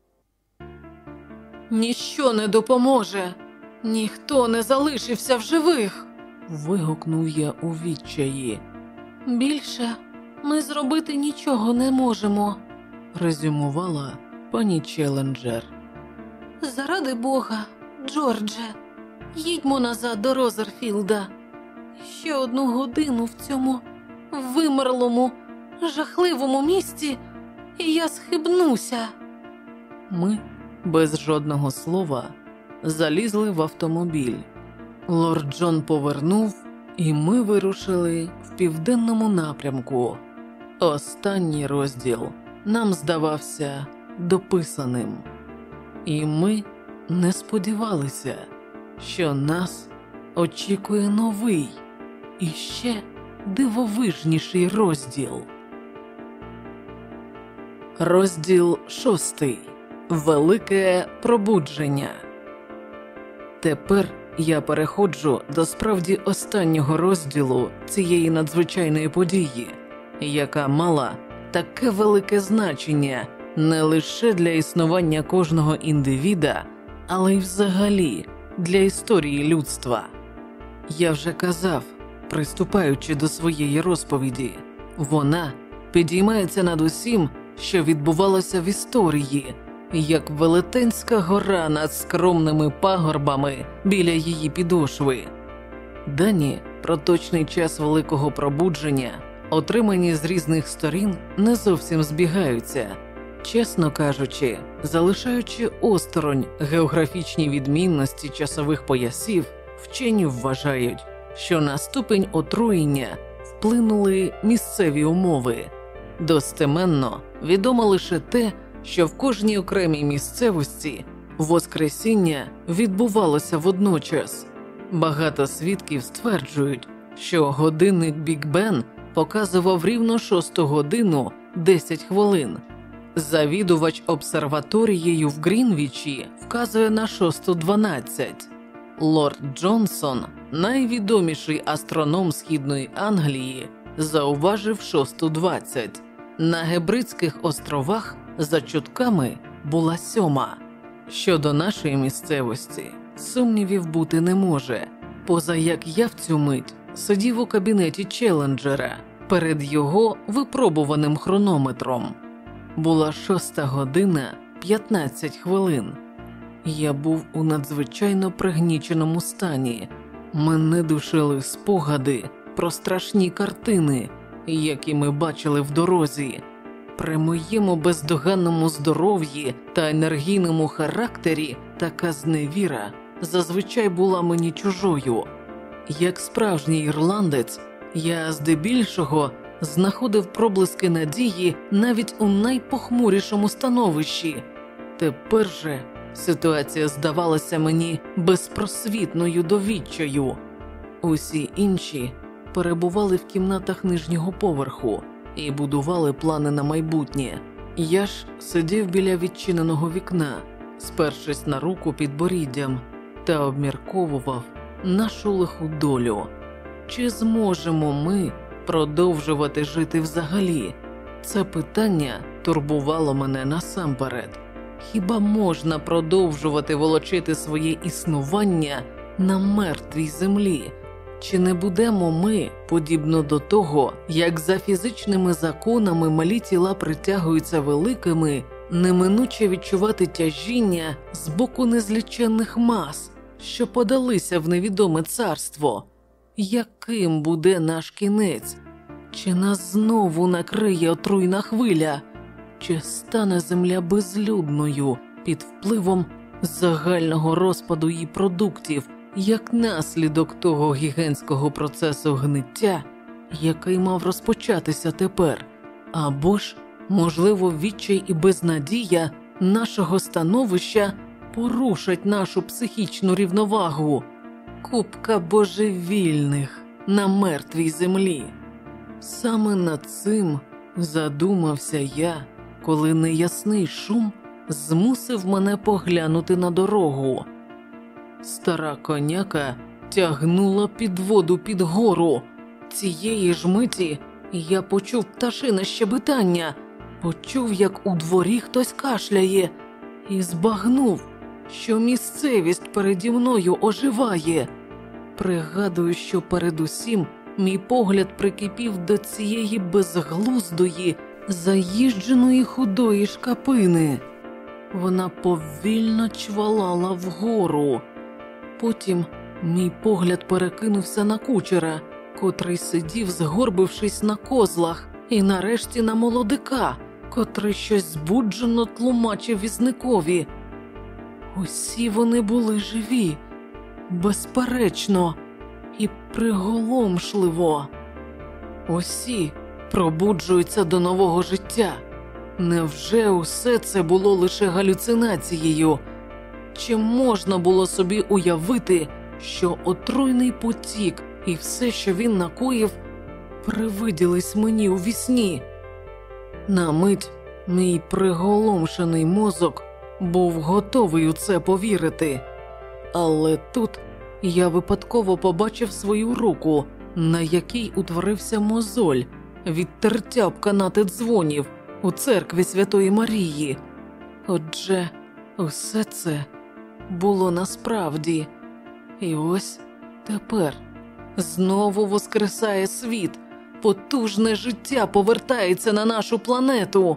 «Ніщо не допоможе! Ніхто не залишився в живих!» – вигукнув я у відчаї. «Більше ми зробити нічого не можемо», – резюмувала пані Челленджер. «Заради Бога, Джордже, Їдьмо назад до Розерфілда. Ще одну годину в цьому вимерлому, жахливому місці, і я схибнуся. Ми, без жодного слова, залізли в автомобіль. Лорд Джон повернув, і ми вирушили в південному напрямку. Останній розділ нам здавався дописаним. І ми не сподівалися, що нас очікує новий і ще дивовижніший розділ. Розділ шостий. Велике пробудження. Тепер я переходжу до справді останнього розділу цієї надзвичайної події, яка мала таке велике значення не лише для існування кожного індивіда, але й взагалі для історії людства. Я вже казав, приступаючи до своєї розповіді, вона підіймається над усім, що відбувалося в історії, як велетенська гора над скромними пагорбами біля її підошви. Дані про точний час великого пробудження, отримані з різних сторін, не зовсім збігаються. Чесно кажучи, залишаючи осторонь географічні відмінності часових поясів, вчені вважають, що на ступінь отруєння вплинули місцеві умови. Достеменно відомо лише те, що в кожній окремій місцевості воскресіння відбувалося водночас. Багато свідків стверджують, що годинник Біг Бен показував рівно шосту годину десять хвилин. Завідувач обсерваторією в Грінвічі вказує на шосту дванадцять. Лорд Джонсон, найвідоміший астроном Східної Англії, зауважив шосту двадцять. На Гебридських островах, за чутками, була сьома. Щодо нашої місцевості, сумнівів бути не може, поза як я в цю мить сидів у кабінеті Челленджера перед його випробуваним хронометром. Була шоста година п'ятнадцять хвилин. Я був у надзвичайно пригніченому стані. Мене душили спогади про страшні картини, які ми бачили в дорозі. При моєму бездоганному здоров'ї та енергійному характері така зневіра зазвичай була мені чужою. Як справжній ірландець, я здебільшого знаходив проблиски надії навіть у найпохмурішому становищі. Тепер же ситуація здавалася мені безпросвітною до відчаю. Усі інші перебували в кімнатах нижнього поверху і будували плани на майбутнє. Я ж сидів біля відчиненого вікна, спершись на руку підборіддям, та обмірковував нашу лиху долю. Чи зможемо ми продовжувати жити взагалі? Це питання турбувало мене насамперед. Хіба можна продовжувати волочити своє існування на мертвій землі? Чи не будемо ми, подібно до того, як за фізичними законами малі тіла притягуються великими, неминуче відчувати тяжіння з боку незліченних мас, що подалися в невідоме царство? Яким буде наш кінець? Чи нас знову накриє отруйна хвиля? Чи стане земля безлюдною під впливом загального розпаду її продуктів, як наслідок того гігантського процесу гниття, який мав розпочатися тепер? Або ж, можливо, відчай і безнадія нашого становища порушать нашу психічну рівновагу? Купка божевільних на мертвій землі. Саме над цим задумався я, коли неясний шум змусив мене поглянути на дорогу. Стара коняка тягнула підводу під гору. Цієї ж миті я почув пташине щебетання, почув, як у дворі хтось кашляє, і збагнув, що місцевість переді мною оживає. Пригадую, що передусім мій погляд прикипів до цієї безглуздої, заїждженої худої шкапини. Вона повільно чвалала вгору. Потім Мій погляд перекинувся на кучера, котрий сидів, згорбившись на козлах, і нарешті на молодика, котрий щось збуджено тлумачив візникові. Усі вони були живі, безперечно, і приголомшливо. Усі пробуджуються до нового життя. Невже усе це було лише галюцинацією? Чи можна було собі уявити, що отруйний потік і все, що він накоїв, привиділись мені у вісні? На мить мій приголомшений мозок був готовий у це повірити. Але тут я випадково побачив свою руку, на якій утворився мозоль від тертя об канати дзвонів у церкві Святої Марії. Отже, усе це було насправді. І ось тепер знову воскресає світ, потужне життя повертається на нашу планету.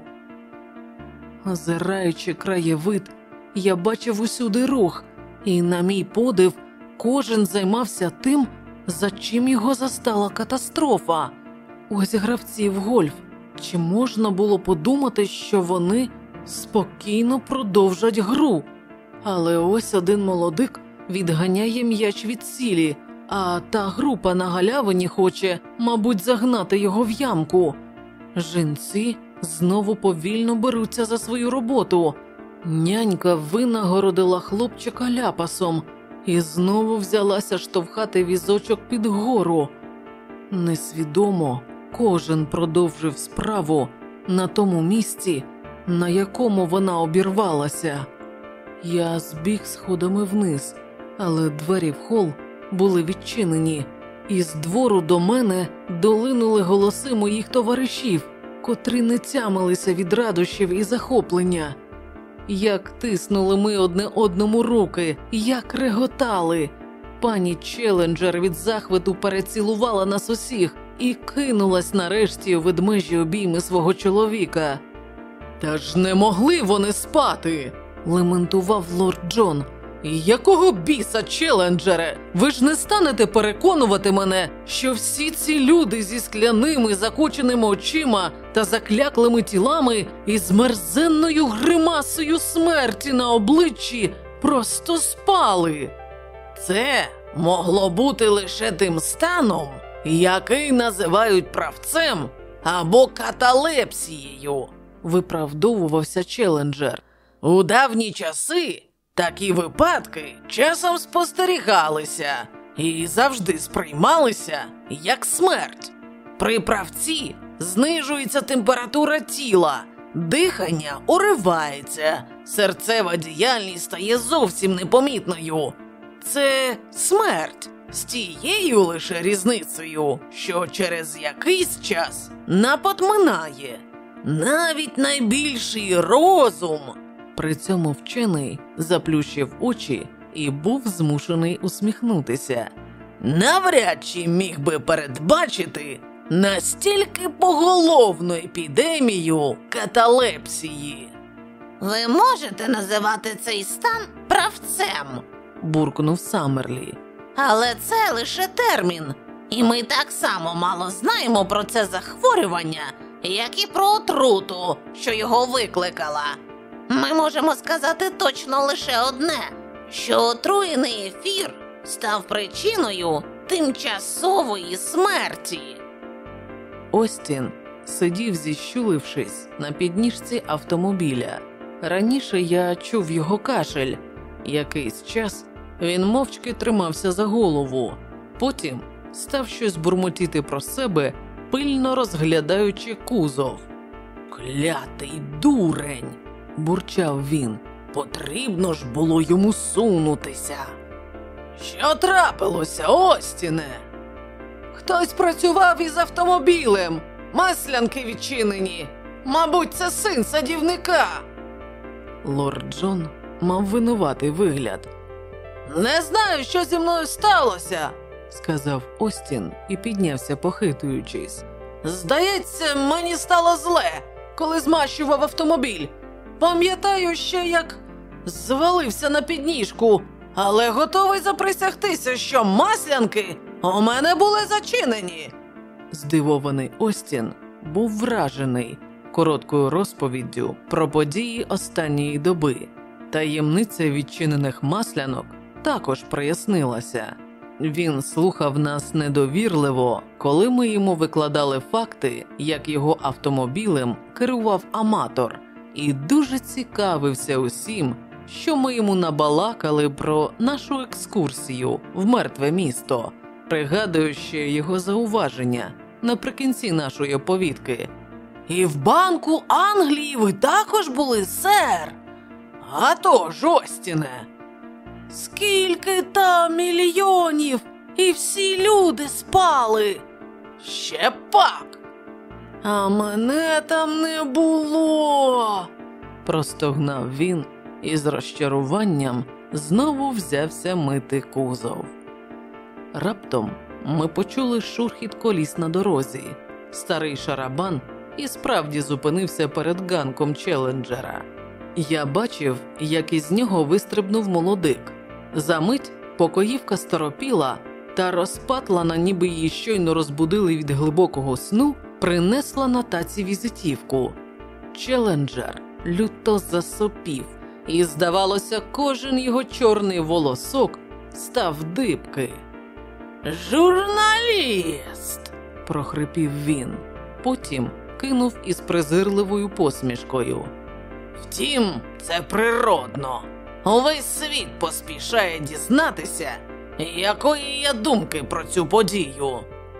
Озираючи краєвид, я бачив усюди рух, і, на мій подив, кожен займався тим, за чим його застала катастрофа. Ось гравці в гольф. Чи можна було подумати, що вони спокійно продовжать гру? Але ось один молодик відганяє м'яч від цілі, а та група на галявині хоче, мабуть, загнати його в ямку. Жінці знову повільно беруться за свою роботу. Нянька винагородила хлопчика ляпасом і знову взялася штовхати візочок під гору. Несвідомо кожен продовжив справу на тому місці, на якому вона обірвалася. Я збіг сходами вниз, але двері в хол були відчинені, і з двору до мене долинули голоси моїх товаришів, котрі не тямилися від радощів і захоплення. Як тиснули ми одне одному руки, як реготали. Пані Челленджер від захвату перецілувала нас усіх і кинулась нарешті у ведмежі обійми свого чоловіка. «Та ж не могли вони спати!» – лементував лорд Джон. «Якого біса, Челленджере? Ви ж не станете переконувати мене, що всі ці люди зі скляними закоченими очима та закляклими тілами і з мерзенною гримасою смерті на обличчі просто спали? Це могло бути лише тим станом, який називають правцем або каталепсією», – виправдовувався Челленджер. «У давні часи такі випадки часом спостерігалися і завжди сприймалися як смерть. При правці знижується температура тіла, дихання уривається, серцева діяльність стає зовсім непомітною. Це смерть з тією лише різницею, що через якийсь час наподминає навіть найбільший розум». При цьому вчений заплющив очі і був змушений усміхнутися. «Навряд чи міг би передбачити настільки поголовну епідемію каталепсії». Ви можете називати цей стан правцем, буркнув Саммерлі. але це лише термін, і ми так само мало знаємо про це захворювання, як і про отруту, що його викликала. Ми можемо сказати точно лише одне, що отруєний ефір став причиною тимчасової смерті. Остін сидів, зіщулившись, на підніжці автомобіля. Раніше я чув його кашель. Якийсь час він мовчки тримався за голову. Потім став щось бурмотіти про себе, пильно розглядаючи кузов. «Клятий дурень!» – бурчав він. «Потрібно ж було йому сунутися!» «Що трапилося, Остіне?» «Хтось працював із автомобілем! Маслянки відчинені! Мабуть, це син садівника!» Лорд Джон мав винуватий вигляд. «Не знаю, що зі мною сталося!» – сказав Остін і піднявся, похитуючись. «Здається, мені стало зле, коли змащував автомобіль. Пам'ятаю ще, як звалився на підніжку, але готовий заприсягтися, що маслянки у мене були зачинені. Здивований Остін був вражений короткою розповіддю про події останньої доби. Таємниця відчинених маслянок також прояснилася. Він слухав нас недовірливо, коли ми йому викладали факти, як його автомобілем керував аматор, і дуже цікавився усім, що ми йому набалакали про нашу екскурсію в мертве місто, пригадуючи його зауваження наприкінці нашої оповідки. «І в Банку Англії ви також були, сер?» «А то ж, Остіне!» «Скільки там мільйонів, і всі люди спали!» «Ще пак!» «А мене там не було!» Простогнав він і з розчаруванням знову взявся мити кузов. Раптом ми почули шурхіт коліс на дорозі. Старий шарабан і справді зупинився перед ганком Челленджера. Я бачив, як із нього вистрибнув молодик. Замить покоївка сторопіла та розпатлана, ніби її щойно розбудили від глибокого сну, принесла на таці візитівку. Челленджер люто засопів, і, здавалося, кожен його чорний волосок став дибки. «Журналіст!» – прохрипів він. Потім кинув із презирливою посмішкою. «Втім, це природно. Увесь світ поспішає дізнатися, якої є думки про цю подію».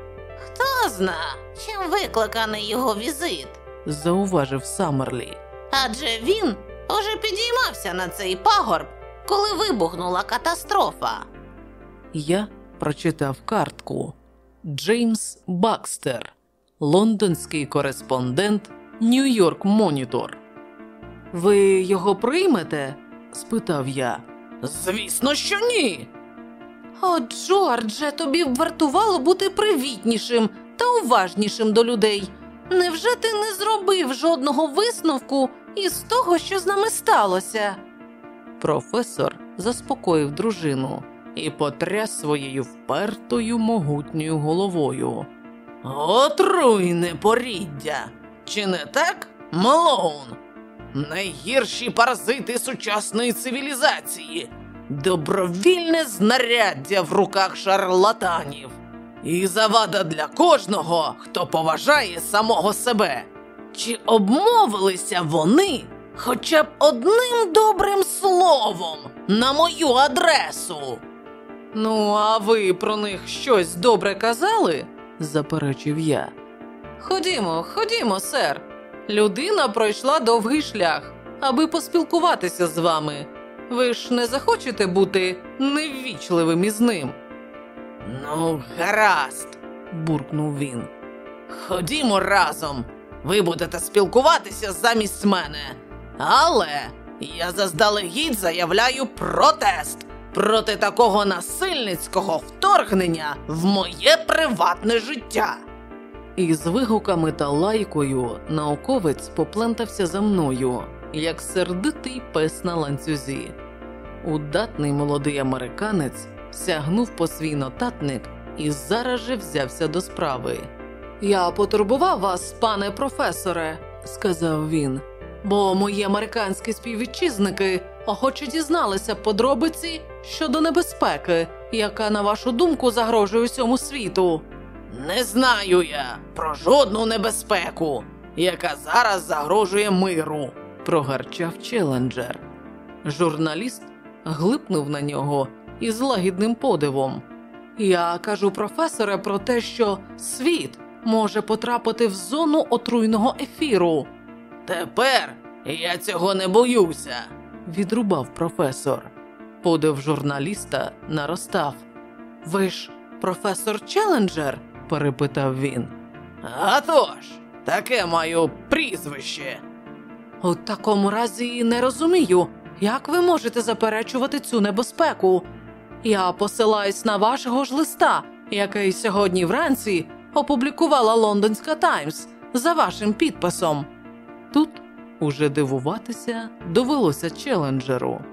Хто зна, чим викликаний його візит? Зауважив Саммерлі. Адже він уже підіймався на цей пагорб, коли вибухнула катастрофа. Я прочитав картку. Джеймс Бакстер, лондонський кореспондент Нью-Йорк Монітор. «Ви його приймете?» – спитав я. «Звісно, що ні!» О, Джордже, тобі б вартувало бути привітнішим та уважнішим до людей. Невже ти не зробив жодного висновку із того, що з нами сталося?» Професор заспокоїв дружину і потряс своєю впертою могутньою головою. «Отруйне поріддя! Чи не так, Малоун? Найгірші паразити сучасної цивілізації, добровільне знаряддя в руках шарлатанів і завада для кожного, хто поважає самого себе. Чи обмовилися вони хоча б одним добрим словом на мою адресу?» «Ну, а ви про них щось добре казали?» – заперечив я. «Ходімо, ходімо, сер. Людина пройшла довгий шлях, аби поспілкуватися з вами. Ви ж не захочете бути неввічливим із ним?» «Ну, гаразд», – буркнув він. «Ходімо разом. Ви будете спілкуватися замість мене. Але я заздалегідь заявляю протест проти такого насильницького вторгнення в моє приватне життя». Із вигуками та лайкою науковець поплентався за мною, як сердитий пес на ланцюзі. Удатний молодий американець сягнув по свій нотатник і зараз же взявся до справи. «Я потурбував вас, пане професоре», – сказав він, «бо мої американські співвітчизники охоче дізналися подробиці щодо небезпеки, яка, на вашу думку, загрожує усьому світу». «Не знаю я про жодну небезпеку, яка зараз загрожує миру», – прогарчав Челленджер. Журналіст глипнув на нього із лагідним подивом. «Я кажу, професоре, про те, що світ може потрапити в зону отруйного ефіру». «Тепер я цього не боюся», – відрубав професор. Подив журналіста наростав. «Ви ж професор Челленджер?» – перепитав він. «А то ж, таке маю прізвище». «У такому разі не розумію, як ви можете заперечувати цю небезпеку. Я посилаюсь на вашого ж листа, який сьогодні вранці опублікувала Лондонська Таймс за вашим підписом». Тут уже дивуватися довелося Челленджеру.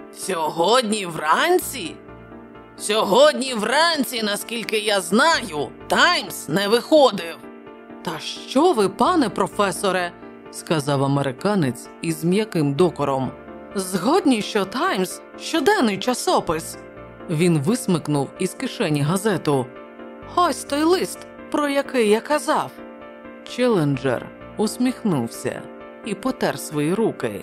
Сьогодні вранці? Сьогодні вранці, наскільки я знаю, Таймс не виходив. Та що ви, пане професоре, сказав американець із м'яким докором. Згодні, що Таймс – щоденний часопис. Він висмикнув із кишені газету. Ось той лист, про який я казав. Челленджер усміхнувся і потер свої руки.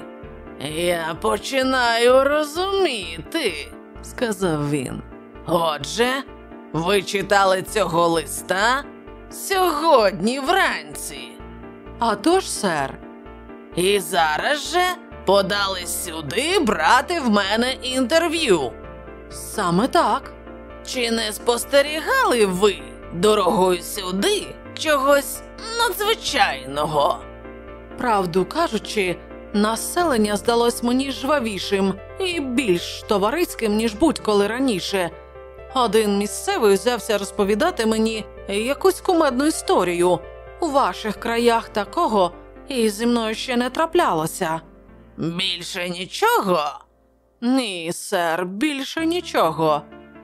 Я починаю розуміти, сказав він. Отже, ви читали цього листа сьогодні вранці. А тож, сер. І зараз же подались сюди брати в мене інтерв'ю. Саме так. Чи не спостерігали ви дорогою сюди чогось надзвичайного? Правду кажучи, населення здалось мені жвавішим і більш товариським, ніж будь-коли раніше. Один місцевий взявся розповідати мені якусь кумедну історію. У ваших краях такого і зі мною ще не траплялося. Більше нічого? Ні, сер, більше нічого.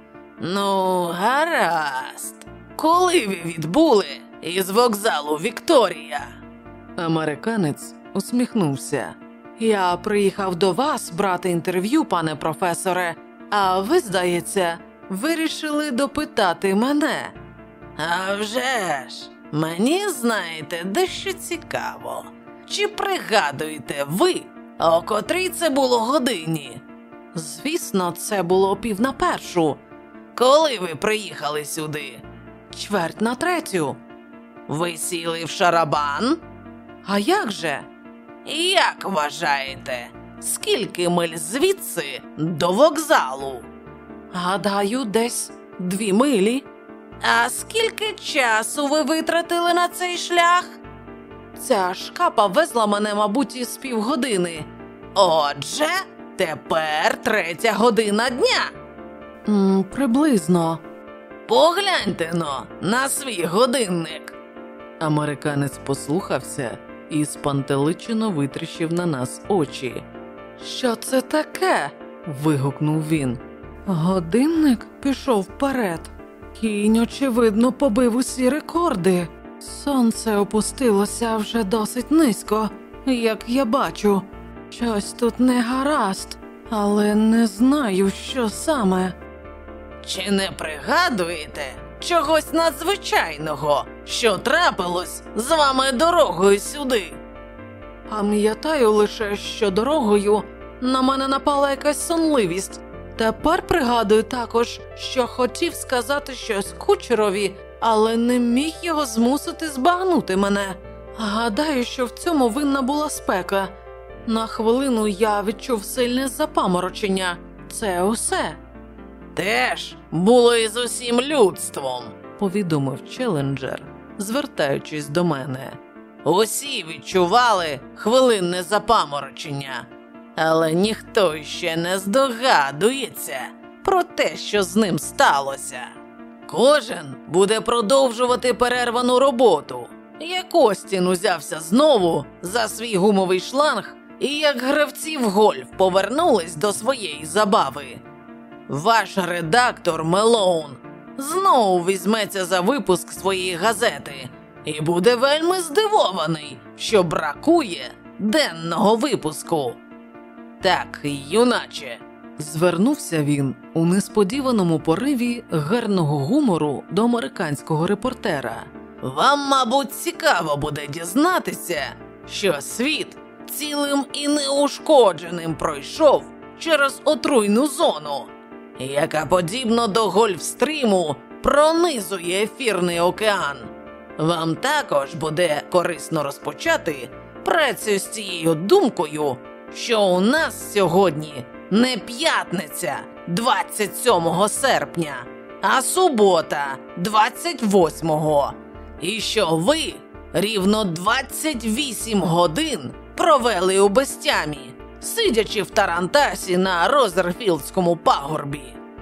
Ну, гаразд. Коли ви відбули із вокзалу Вікторія? Американець усміхнувся. Я приїхав до вас брати інтерв'ю, пане професоре, а ви, здається, вирішили допитати мене. А вже ж, мені, знаєте, дещо цікаво. Чи пригадуєте ви, о котрій це було годині? Звісно, це було пів на першу. Коли ви приїхали сюди? Чверть на третю. Ви сіли в шарабан? А як же? Як вважаєте, скільки миль звідси до вокзалу? Гадаю, десь дві милі. А скільки часу ви витратили на цей шлях? Ця шкапа везла мене, мабуть, із півгодини. Отже, тепер третя година дня. М, приблизно. Погляньте-но на свій годинник. Американець послухався і спантеличено витріщив на нас очі. «Що це таке?» – вигукнув він. Годинник пішов вперед. Кінь, очевидно, побив усі рекорди. Сонце опустилося вже досить низько, як я бачу. Щось тут не гаразд, але не знаю, що саме. Чи не пригадуєте чогось надзвичайного, що трапилось з вами дорогою сюди? Пам'ятаю лише, що дорогою на мене напала якась сонливість. Тепер пригадую також, що хотів сказати щось кучерові, але не міг його змусити збагнути мене. Гадаю, що в цьому винна була спека. На хвилину я відчув сильне запаморочення. Це усе. Теж було і з усім людством, повідомив Челленджер, звертаючись до мене. Усі відчували хвилинне запаморочення, але ніхто ще не здогадується про те, що з ним сталося. Кожен буде продовжувати перервану роботу. Як Остін узявся знову за свій гумовий шланг і як гравці в гольф повернулись до своєї забави. Ваш редактор Мелоун знову візьметься за випуск своєї газети і буде вельми здивований, що бракує денного випуску. Так, юначе, звернувся він у несподіваному пориві гарного гумору до американського репортера. Вам, мабуть, цікаво буде дізнатися, що світ цілим і неушкодженим пройшов через отруйну зону, яка, подібно до Гольфстріму, пронизує ефірний океан. Вам також буде корисно розпочати працю з цією думкою, що у нас сьогодні не п'ятниця двадцять сьомого серпня, а субота двадцять восьмого, і що ви рівно двадцять вісім годин провели у безтямі, сидячи в тарантасі на Розерфілдському пагорбі.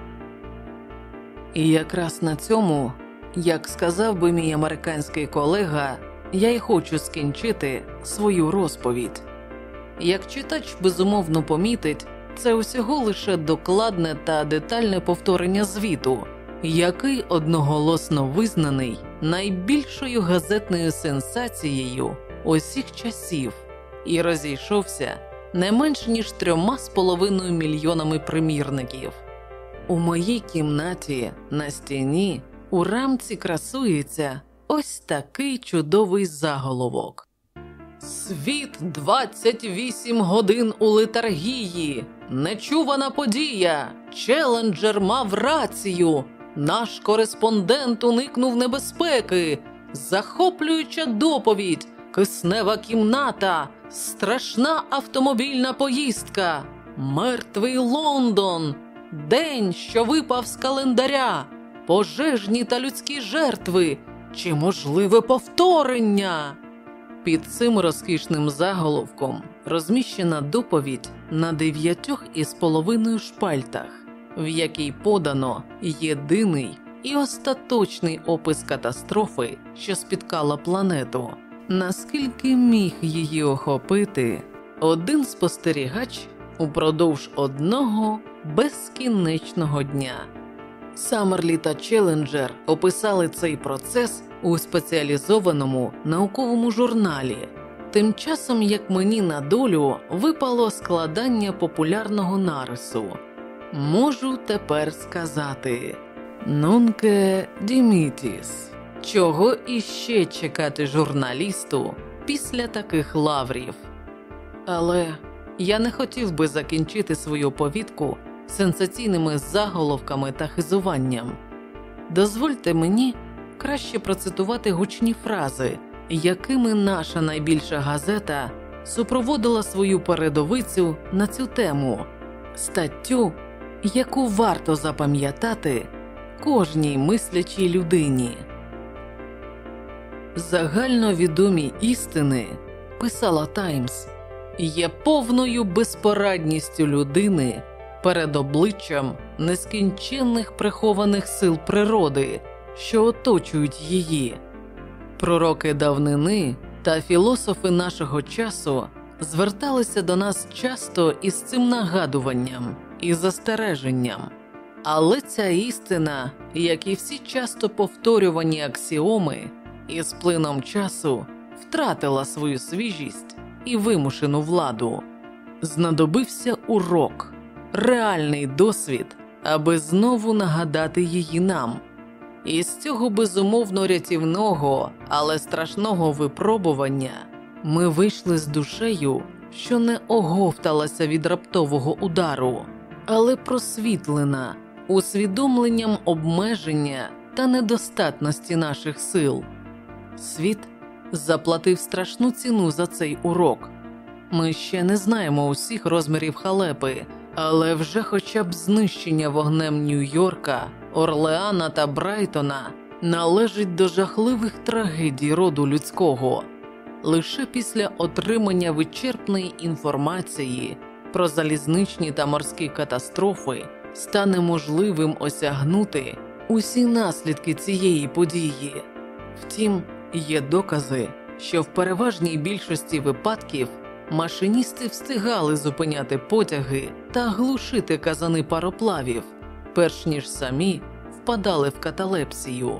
І якраз на цьому, як сказав би мій американський колега, я й хочу скінчити свою розповідь. Як читач безумовно помітить, це усього лише докладне та детальне повторення звіту, який одноголосно визнаний найбільшою газетною сенсацією усіх часів і розійшовся не менш ніж трьома з половиною мільйонами примірників. У моїй кімнаті на стіні у рамці красується ось такий чудовий заголовок. «Світ двадцять вісім годин у летаргії! Нечувана подія! Челенджер мав рацію! Наш кореспондент уникнув небезпеки! Захоплююча доповідь! Киснева кімната! Страшна автомобільна поїздка! Мертвий Лондон! День, що випав з календаря! Пожежні та людські жертви! Чи можливе повторення?» Під цим розкішним заголовком розміщена доповідь на дев'ятьох із половиною шпальтах, в якій подано єдиний і остаточний опис катастрофи, що спіткала планету. Наскільки міг її охопити один спостерігач упродовж одного безкінечного дня? Саммерлі та Челенджер описали цей процес у спеціалізованому науковому журналі. Тим часом, як мені на долю випало складання популярного нарису. Можу тепер сказати «Нунке дімітіс». Чого іще чекати журналісту після таких лаврів? Але я не хотів би закінчити свою оповідку сенсаційними заголовками та хизуванням. Дозвольте мені краще процитувати гучні фрази, якими наша найбільша газета супроводила свою передовицю на цю тему. Статтю, яку варто запам'ятати кожній мислячій людині. Загальновідомі істини, писала Таймс, є повною безпорадністю людини перед обличчям нескінченних прихованих сил природи, що оточують її. Пророки давнини та філософи нашого часу зверталися до нас часто із цим нагадуванням і застереженням. Але ця істина, як і всі часто повторювані аксіоми, із плином часу втратила свою свіжість і вимушену владу. Знадобився урок, реальний досвід, аби знову нагадати її нам. І з цього безумовно рятівного, але страшного випробування ми вийшли з душею, що не оговталася від раптового удару, але просвітлена усвідомленням обмеження та недостатності наших сил. Світ заплатив страшну ціну за цей урок. Ми ще не знаємо усіх розмірів халепи, але вже хоча б знищення вогнем Нью-Йорка, Орлеана та Брайтона належить до жахливих трагедій роду людського. Лише після отримання вичерпної інформації про залізничні та морські катастрофи стане можливим осягнути усі наслідки цієї події. Втім, є докази, що в переважній більшості випадків машиністи встигали зупиняти потяги та глушити казани пароплавів, перш ніж самі впадали в каталепсію.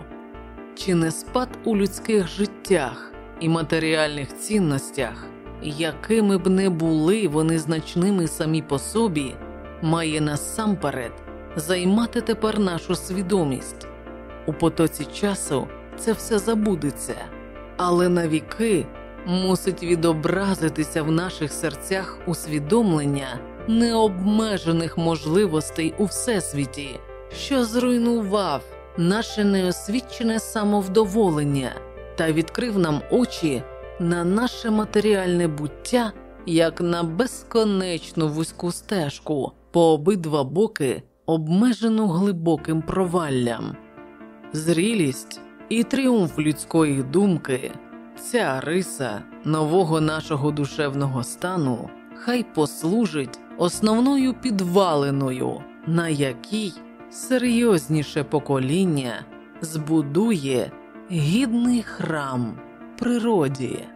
Чи не спад у людських життях і матеріальних цінностях, якими б не були вони значними самі по собі, має насамперед займати тепер нашу свідомість? У потоці часу це все забудеться, але навіки мусить відобразитися в наших серцях усвідомлення необмежених можливостей у всесвіті, що зруйнував наше неосвічене самовдоволення та відкрив нам очі на наше матеріальне буття, як на безконечну вузьку стежку, по обидва боки обмежену глибоким проваллям. Зрілість і тріумф людської думки, ця риса нового нашого душевного стану, хай послужить основною підвалиною, на якій серйозніше покоління збудує гідний храм природі.